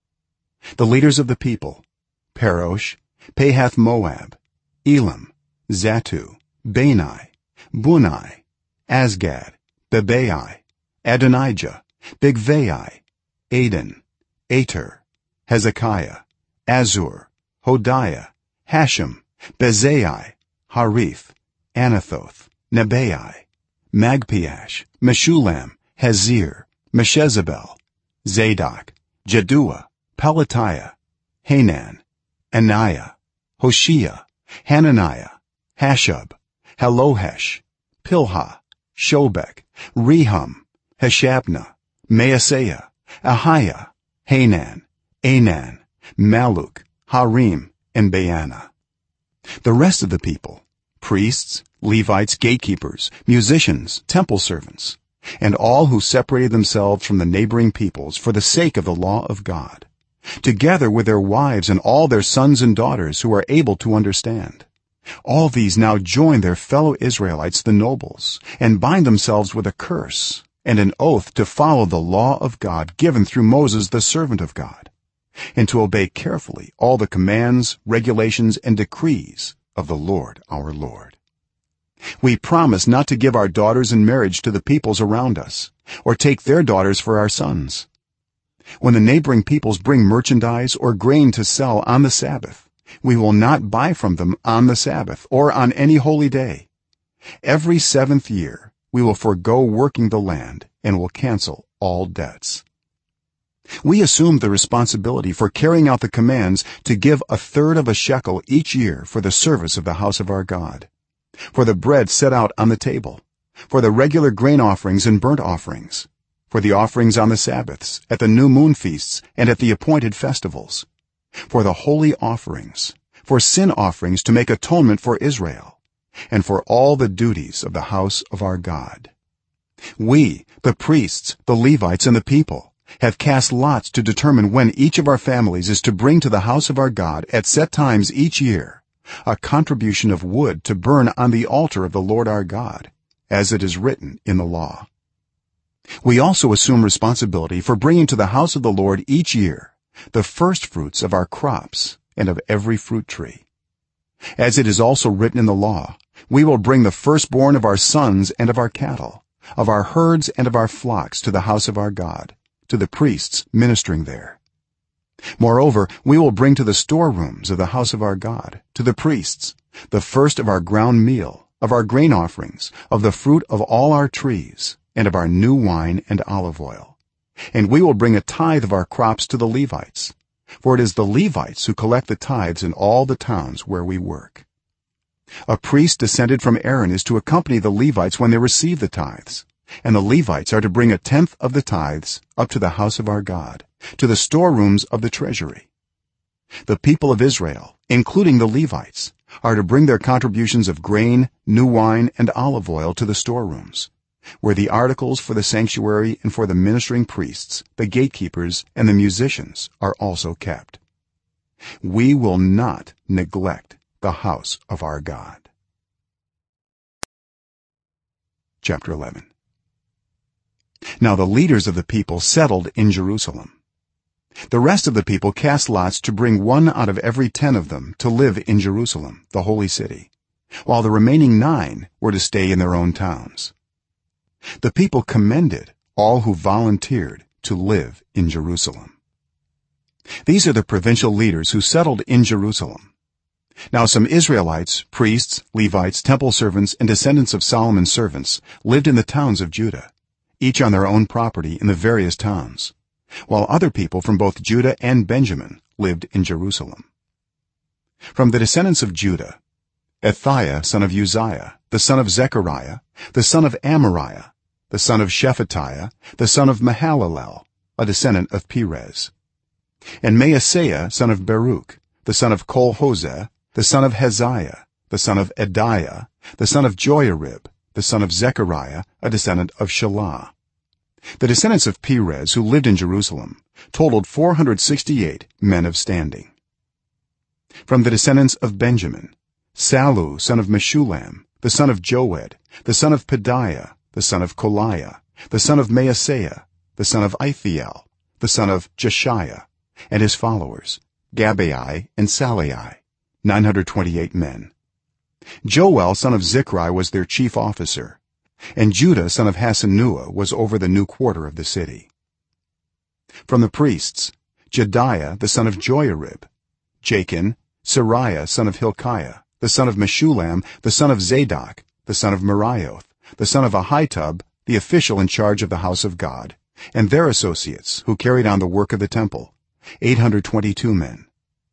The leaders of the people: Parosh, Pahath-Moab, Elam, Zattu, Bani, Bunai, Asgad, Bebai, Adonijah, Bigvai, Aden, Ater, Hezekiah, Azur, Hodiah, Hashem, Bezai, Harith, Anathoth, Nebai, Magpiash, Meshulam, Hazir, Meshezabel, Zadok, Jaddua, Pelatiah, Hanan, Anaiah, Hoshea, Hananiah, Hashub, Halohesh, Pilha, Shobek, Rehum, Hashabnah, Maaseiah, Ahiah, Hanan, Anan, Malluch, Harim, and Baana. The rest of the people: priests, Levites, gatekeepers, musicians, temple servants, and all who separated themselves from the neighboring peoples for the sake of the law of God, together with their wives and all their sons and daughters who are able to understand. All these now join their fellow Israelites, the nobles, and bind themselves with a curse and an oath to follow the law of God given through Moses the servant of God, and to obey carefully all the commands, regulations, and decrees of the Lord our Lord. We promise not to give our daughters in marriage to the peoples around us, or take their daughters for our sons. When the neighboring peoples bring merchandise or grain to sell on the Sabbath, we will not buy from them on the Sabbath or on any holy day. Every 7th year we will forego working the land and will cancel all debts. We assume the responsibility for carrying out the commands to give 1/3 of a shekel each year for the service of the house of our God, for the bread set out on the table, for the regular grain offerings and burnt offerings, for the offerings on the Sabbaths, at the new moon feasts, and at the appointed festivals, for the holy offerings, for sin offerings to make atonement for Israel, and for all the duties of the house of our God. we the priests, the Levites, and the people have cast lots to determine when each of our families is to bring to the house of our God at set times each year a contribution of wood to burn on the altar of the Lord our God, as it is written in the law. We also assume responsibility for bringing to the house of the Lord each year the first fruits of our crops and of every fruit tree. As it is also written in the law, we will bring the firstborn of our sons and of our cattle, of our herds and of our flocks to the house of our God, to the priests ministering there. Moreover, we will bring to the storerooms of the house of our God, to the priests, the first of our ground meal, of our grain offerings, of the fruit of all our trees, and of our new wine and olive oil. And we will bring a tithe of our crops to the Levites, for it is the Levites who collect the tithes in all the towns where we work. A priest descended from Aaron is to accompany the Levites when they receive the tithes, and the Levites are to bring a tenth of the tithes up to the house of our God, to the storerooms of the treasury. The people of Israel, including the Levites, are to bring their contributions of grain, new wine, and olive oil to the storerooms, where the articles for the sanctuary and for the ministering priests, the gatekeepers, and the musicians are also kept. We will not neglect the house of our God. Chapter 11. Now the leaders of the people settled in Jerusalem. The rest of the people cast lots to bring 1 out of every 10 of them to live in Jerusalem, the holy city, while the remaining 9 were to stay in their own towns. The people commended all who volunteered to live in Jerusalem. These are the provincial leaders who settled in Jerusalem. Now some Israelites, priests, Levites, temple servants, and descendants of Solomon's servants lived in the towns of Judah, each on their own property in the various towns, while other people from both Judah and Benjamin lived in Jerusalem. From the descendants of Judah, Athaiah son of Uzziah, the son of Zechariah, the son of Amariah, the son of Shephatiah, the son of Mahalalel, a descendant of Perez, and Maaseiah son of Baruch, the son of Kol-Hoseh, the son of Heziah, the son of Ediah, the son of Joiarib, the son of Zechariah, a descendant of Shelah. The descendants of Perez who lived in Jerusalem totaled 468 men of standing. From the descendants of Benjamin, Sallu son of Meshullam, the son of Joed, the son of Pedaiah, the son of Koliah, the son of Maaseiah, the son of Ithiel, the son of Jeshiah, and his followers, Gabbai and Sallai, 928 men. Joel son of Zichri was their chief officer, and Judah son of Hasenuah was over the new quarter of the city. From the priests, Jedaiah the son of Joiarib, Jachin, Sariah son of Hilkiah, the son of Meshullam, the son of Zadok, the son of Merioth, the son of Ahitub, the official in charge of the house of God, and their associates who carried on the work of the temple, 822 men.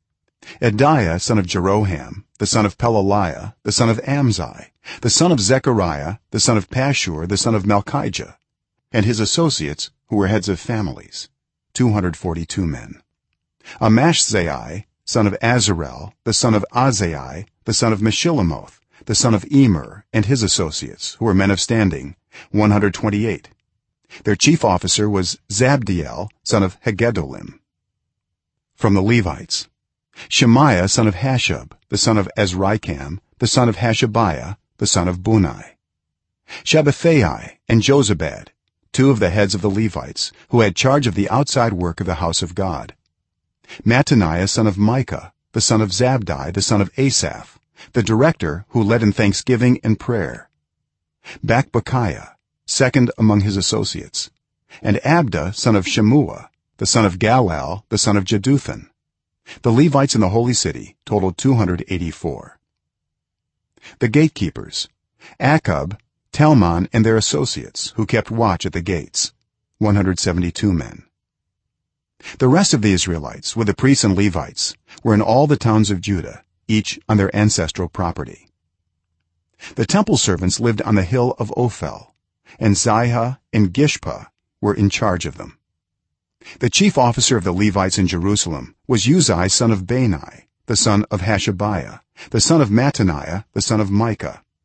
Ediah son of Jeroham, the son of Pelaliah, the son of Amzi, the son of Zechariah, the son of Pashur, the son of Malchijah, and his associates who were heads of families, 242 men. Amashzai son of Azarel, the son of Azai, the son of Meshillemoth, the son of Emer, and his associates who were men of standing, 128. Their chief officer was Zabdiel son of Hagedolim. From the Levites, Shemaiah son of Hashub, the son of Azrikam, the son of Hashabiah, the son of Bunai. Shabbethai and Jozabad, 2 of the heads of the Levites who had charge of the outside work of the house of God. Mattaniah son of Micah, the son of Zabdi, the son of Asaph, the director who led in thanksgiving and prayer. Bakbukiah, second among his associates, and Abda son of Shemuah, the son of Galal, the son of Jeduthun. The Levites in the holy city totaled 284. The gatekeepers, Akub, Talmon, and their associates who kept watch at the gates, 172 men. The rest of the Israelites, with the priests and Levites, were in all the towns of Judah, each on their ancestral property. The temple servants lived on the hill of Ophel, and Zihah and Gishpa were in charge of them. The chief officer of the Levites in Jerusalem was Uzzi son of Bani, the son of Hashabiah, the son of Mattaniah, the son of Micah.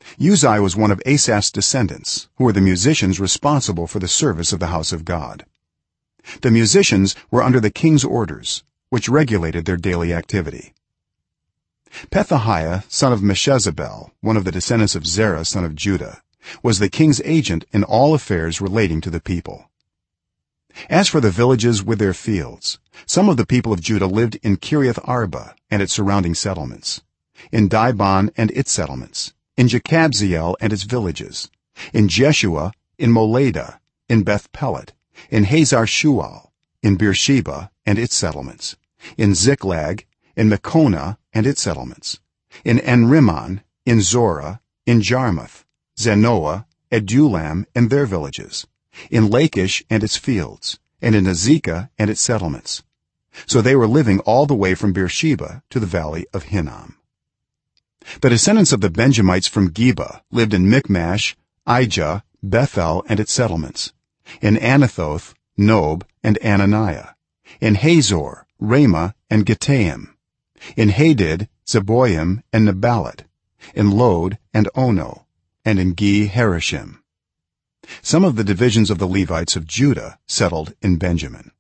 Uzai was one of Asaph's descendants who were the musicians responsible for the service of the house of god. The musicians were under the king's orders, which regulated their daily activity. Pethahiah son of Meshezabel, one of the descendants of Zerah son of Judah, was the king's agent in all affairs relating to the people. As for the villages with their fields, some of the people of Judah lived in Kiriath Arba and its surrounding settlements, in Dibon and its settlements, in Jekabzeel and its villages, in Jeshua, in Moladah, in Beth Pelet, in Hazar Shual, in Beersheba and its settlements, in Ziklag, in Mekonah and its settlements, in En-rimmon, in Zorah, in Jarmuth, Zanoah, Adulam and their villages, in Lachish and its fields, and in Azekah and its settlements. So they were living all the way from Beersheba to the valley of Hinnom. The descendants of the Benjamites from Geba lived in Michmash, Aijah, Bethel and its settlements, in Anathoth, Nob and Ananiah, in Hazor, Ramah and Gittaim, in Hadid, Zeboim and Neballat, in Lod and Ono, and in Ge Harashim. Some of the divisions of the Levites of Judah settled in Benjamin.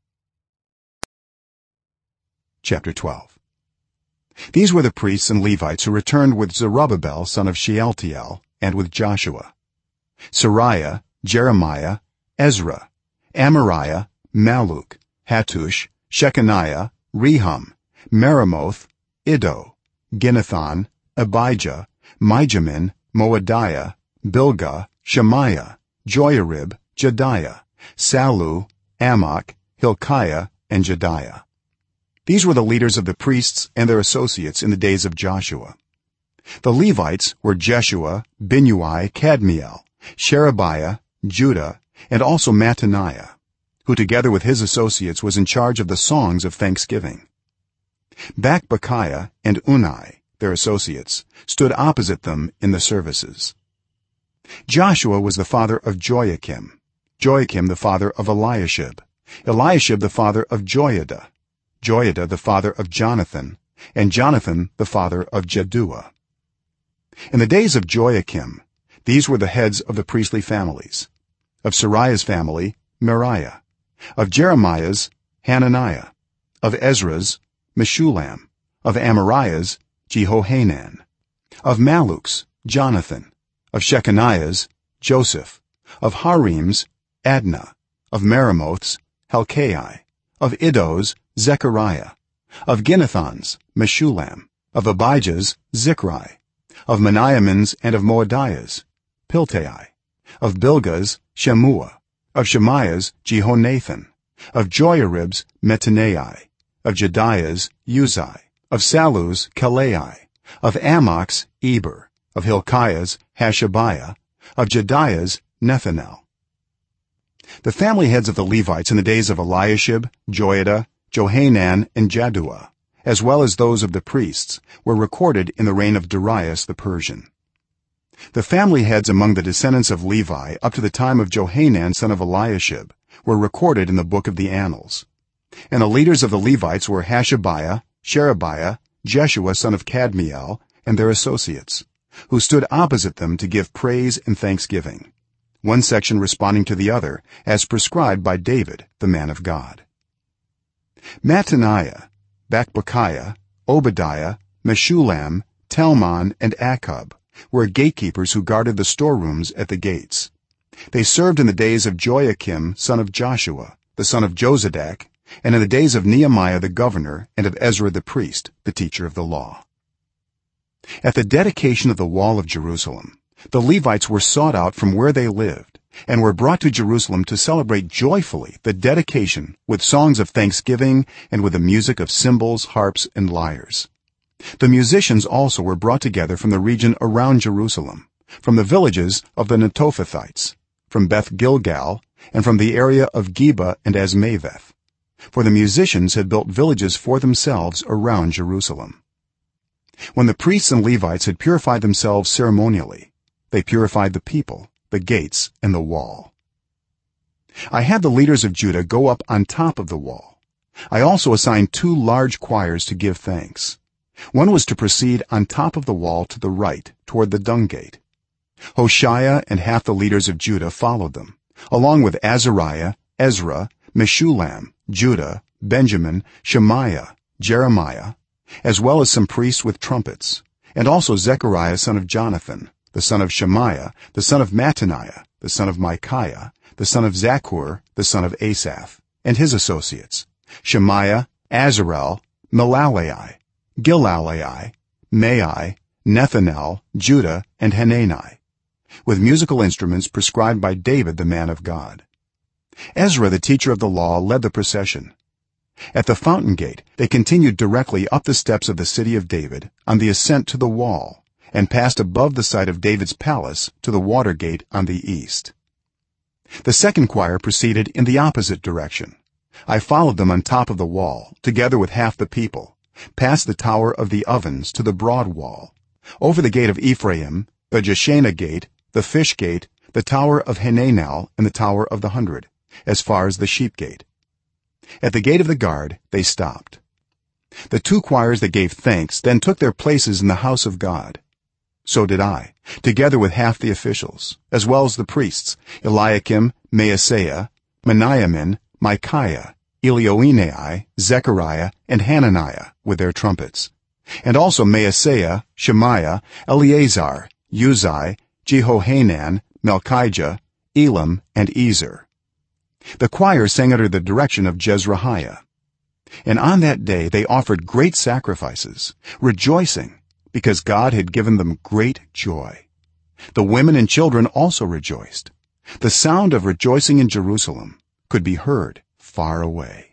Chapter 12. These were the priests and Levites who returned with Zerubbabel son of Shealtiel and with Joshua: Sariah, Jeremiah, Ezra, Amariah, Malluch, Hattush, Shechaniah, Rehum, Meremoth, Iddo, Ginnethon, Abijah, Mijamin, Moadiah, Bilgah, Shemaiah, Joiarib, Jediah, Sallu, Amok, Hilkiah and Jediah. These were the leaders of the priests and their associates in the days of Joshua. The Levites were Jeshua, Binnui, Kadmiel, Sherebiah, Judah, and also Mattaniah, who together with his associates was in charge of the songs of thanksgiving. Bakbukiah and Unai, their associates, stood opposite them in the services. Joshua was the father of Joachim, Joachim the father of Eliashib, Eliashib the father of Joiada, Joiada the father of Jonathan, and Jonathan the father of Jaddua. In the days of Joachim, these were the heads of the priestly families: of Sariah's family, Meriah; of Jeremiah's, Hananiah; of Ezra's, Meshullam; of Amariah's, Jehohanan; of Malluch's, Jonathan; of Shechaniah's, Joseph; of Harim's, Adnah; of Meremoth's, Helkai; of Iddo's, Zechariah; of Ginnethon's, Meshullam; of Abijah's, Zichri; of Meniamin's and of Moadiah's, Piltai; of Bilgah's, Shemua; of Shemaiah's, Jehonathan; of Joiarib's, Mattaniah; of Jediah's, Uzai; of Sallu's, Kalai; of Amok's, Eber; of Hilkiah's, Hashabiah; of Jediah's, Nethanel. The family heads of the Levites in the days of Eliashib, Joiada, Johanan and Jaddua, as well as those of the priests, were recorded in the reign of Darius the Persian. The family heads among the descendants of Levi up to the time of Johanan son of Eliashib were recorded in the book of the annals. And the leaders of the Levites were Hashabiah, Sherebiah, Jeshua son of Kadmiel and their associates, who stood opposite them to give praise and thanksgiving, one section responding to the other as prescribed by David the man of God. Mattaniah, Bakbukiah, Obadiah, Meshullam, Talmon and Akub were gatekeepers who guarded the storerooms at the gates. They served in the days of Joachim son of Joshua the son of Jozadak, and in the days of Nehemiah the governor and of Ezra the priest, the teacher of the law. At the dedication of the wall of Jerusalem, the Levites were sought out from where they lived and were brought to Jerusalem to celebrate joyfully the dedication with songs of thanksgiving and with the music of cymbals, harps and lyres. The musicians also were brought together from the region around Jerusalem, from the villages of the Netophathites, from Beth Gilgal and from the area of Geba and Asmaveth, for the musicians had built villages for themselves around Jerusalem. When the priests and Levites had purified themselves ceremonially, they purified the people, the gates and the wall. I had the leaders of Judah go up on top of the wall. I also assigned 2 large choirs to give thanks. one was to proceed on top of the wall to the right toward the dung gate. Hoshea and half the leaders of Judah followed them, along with Azariah, Ezra, Meshullam, Judah, Benjamin, Shemaiah, Jeremiah, as well as some priests with trumpets, and also Zechariah son of Jonathan, the son of Shemaiah, the son of Mattaniah, the son of Micaiah, the son of Zakkur, the son of Asaph, and his associates, Shemaiah, Azarel, Melalai, Gilalai, Mai, Nethanel, Judah, and Hanani, with musical instruments prescribed by David the man of God. Ezra the teacher of the law led the procession. At the fountain gate they continued directly up the steps of the city of David on the ascent to the wall, and passed above the site of David's palace to the water gate on the east. The second choir proceeded in the opposite direction. I followed them on top of the wall together with half the people, past the tower of the ovens to the broad wall, over the gate of Ephraim, the Jeshanah gate, the fish gate, the tower of Hananel, and the tower of the 100, as far as the sheep gate. At the gate of the guard they stopped. The two choirs that gave thanks then took their places in the house of God. So did I, together with half the officials, as well as the priests, Eliakim, Maaseiah, Meniamin, Micaiah, Elioenai, Zechariah, and Hananiah with their trumpets, and also Maaseiah, Shemaiah, Eleazar, Uzai, Jehohanan, Malchijah, Elam, and Ezer. The choir sang under the direction of Jezrahiah. And on that day they offered great sacrifices, rejoicing, because God had given them great joy. The women and children also rejoiced. The sound of rejoicing in Jerusalem could be heard far away.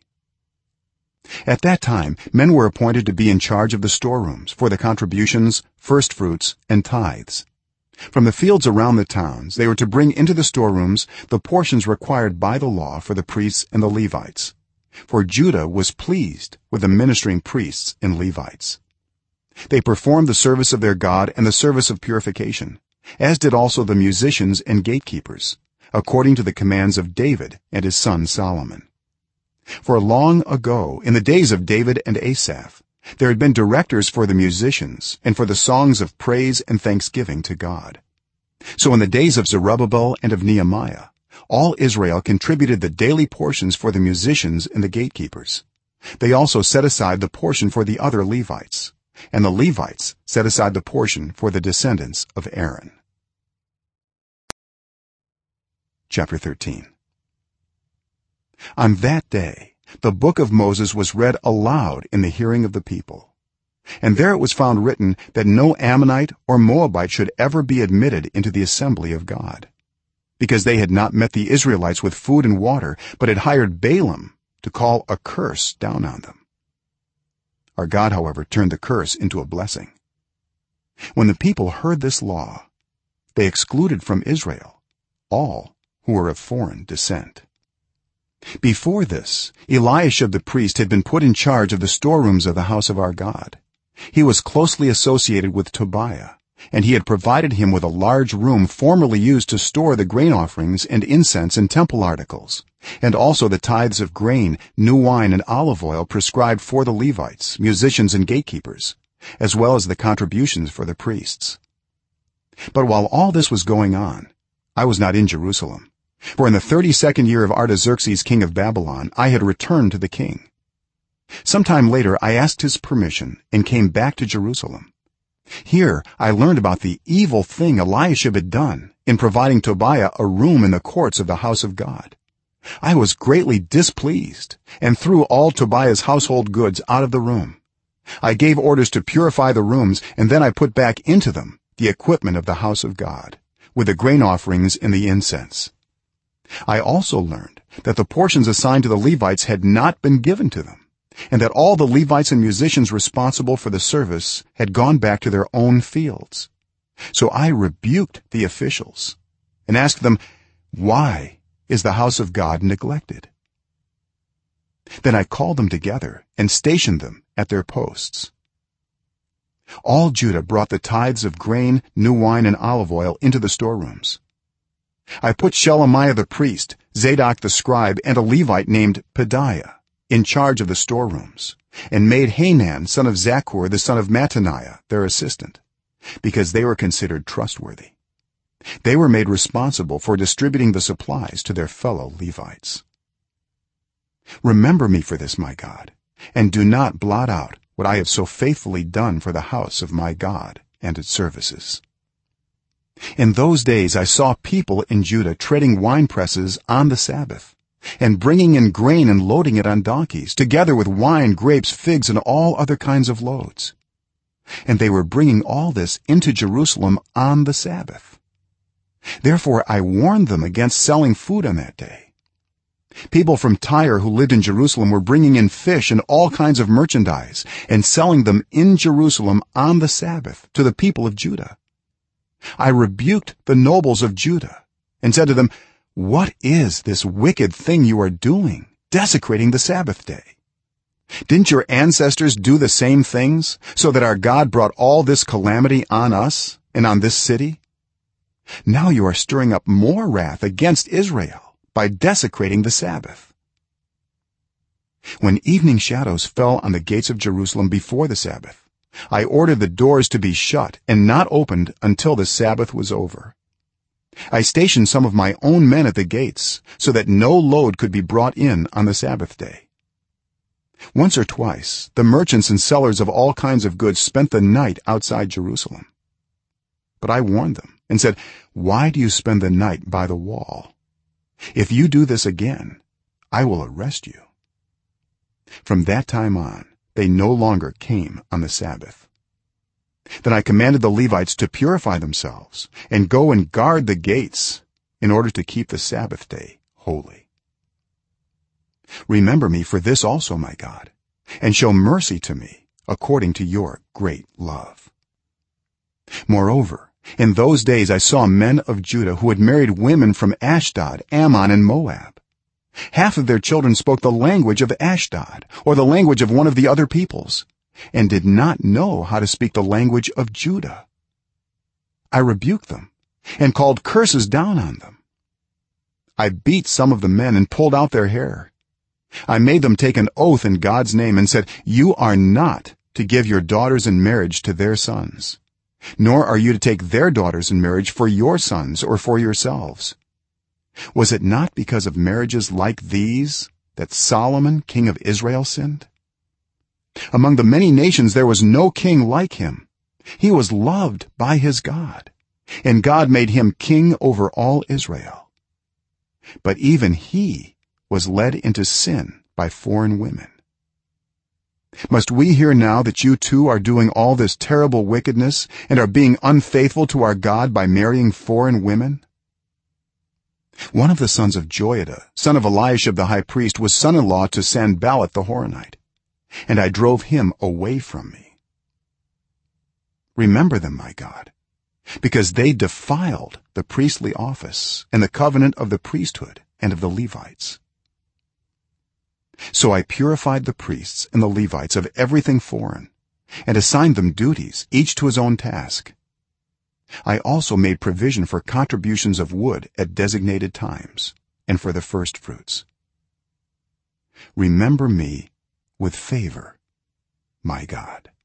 At that time men were appointed to be in charge of the storerooms for the contributions, firstfruits, and tithes. From the fields around the towns they were to bring into the storerooms the portions required by the law for the priests and the Levites, for Judah was pleased with the ministering priests and Levites. They performed the service of their God and the service of purification, as did also the musicians and gatekeepers, according to the commands of David and his son Solomon. For long ago, in the days of David and Asaph, there had been directors for the musicians and for the songs of praise and thanksgiving to God. So in the days of Zerubbabel and of Nehemiah, all Israel contributed the daily portions for the musicians and the gatekeepers. They also set aside the portion for the other Levites, and the Levites set aside the portion for the descendants of Aaron. Chapter 13. On that day the book of Moses was read aloud in the hearing of the people, and there it was found written that no Ammonite or Moabite should ever be admitted into the assembly of God, because they had not met the Israelites with food and water, but had hired Balaam to call a curse down on them. Our God, however, turned the curse into a blessing. When the people heard this law, they excluded from Israel all who were of foreign descent. Before this, Eliashib the priest had been put in charge of the storerooms of the house of our God. He was closely associated with Tobiah, and he had provided him with a large room formerly used to store the grain offerings and incense and temple articles, and also the tithes of grain, new wine, and olive oil prescribed for the Levites, musicians, and gatekeepers, as well as the contributions for the priests. But while all this was going on, I was not in Jerusalem, for in the 32nd year of Artaxerxes king of Babylon I had returned to the king. Sometime later I asked his permission and came back to Jerusalem. Here I learned about the evil thing Eliashib had done in providing Tobiah a room in the courts of the house of God. I was greatly displeased and threw all Tobiah's household goods out of the room. I gave orders to purify the rooms, and then I put back into them the equipment of the house of God, with the grain offerings and the incense. I also learned that the portions assigned to the Levites had not been given to them, and that all the Levites and musicians responsible for the service had gone back to their own fields. So I rebuked the officials and asked them, "Why is the house of God neglected?" Then I called them together and stationed them at their posts. All Judah brought the tithes of grain, new wine, and olive oil into the storerooms. I put Shelemiah the priest, Zadok the scribe, and a Levite named Pedaiah in charge of the storerooms, and made Hanan son of Zakkur the son of Mattaniah their assistant, because they were considered trustworthy. They were made responsible for distributing the supplies to their fellow Levites. Remember me for this, my God, and do not blot out what I have so faithfully done for the house of my God and its services. In those days I saw people in Judah treading wine presses on the Sabbath, and bringing in grain and loading it on donkeys, together with wine, grapes, figs, and all other kinds of loads. And they were bringing all this into Jerusalem on the Sabbath. Therefore I warned them against selling food on that day. People from Tyre who lived in Jerusalem were bringing in fish and all kinds of merchandise and selling them in Jerusalem on the Sabbath to the people of Judah. I rebuked the nobles of Judah and said to them, "What is this wicked thing you are doing, desecrating the Sabbath day? Didn't your ancestors do the same things, so that our God brought all this calamity on us and on this city? Now you are stirring up more wrath against Israel by desecrating the Sabbath." When evening shadows fell on the gates of Jerusalem before the Sabbath, I ordered the doors to be shut and not opened until the Sabbath was over. I stationed some of my own men at the gates, so that no load could be brought in on the Sabbath day. Once or twice the merchants and sellers of all kinds of goods spent the night outside Jerusalem. But I warned them and said, "Why do you spend the night by the wall? If you do this again, I will arrest you." From that time on they no longer came on the Sabbath. Then I commanded the Levites to purify themselves and go and guard the gates in order to keep the Sabbath day holy. Remember me for this also, my God, and show mercy to me according to your great love. Moreover, in those days I saw men of Judah who had married women from Ashdod, Ammon, and Moab. Half of their children spoke the language of Ashdod, or the language of one of the other peoples, and did not know how to speak the language of Judah. I rebuked them and called curses down on them. I beat some of the men and pulled out their hair. I made them take an oath in God's name and said, "You are not to give your daughters in marriage to their sons, nor are you to take their daughters in marriage for your sons or for yourselves." Was it not because of marriages like these that Solomon king of Israel sinned? Among the many nations there was no king like him. He was loved by his God, and God made him king over all Israel. But even he was led into sin by foreign women. Must we hear now that you too are doing all this terrible wickedness and are being unfaithful to our God by marrying foreign women? One of the sons of Joiada, son of Eliashib the high priest, was son-in-law to Sanballat the Horonite, and I drove him away from me. Remember them, my God, because they defiled the priestly office and the covenant of the priesthood and of the Levites. So I purified the priests and the Levites of everything foreign and assigned them duties, each to his own task. I also made provision for contributions of wood at designated times and for the first fruits. Remember me with favor, my God.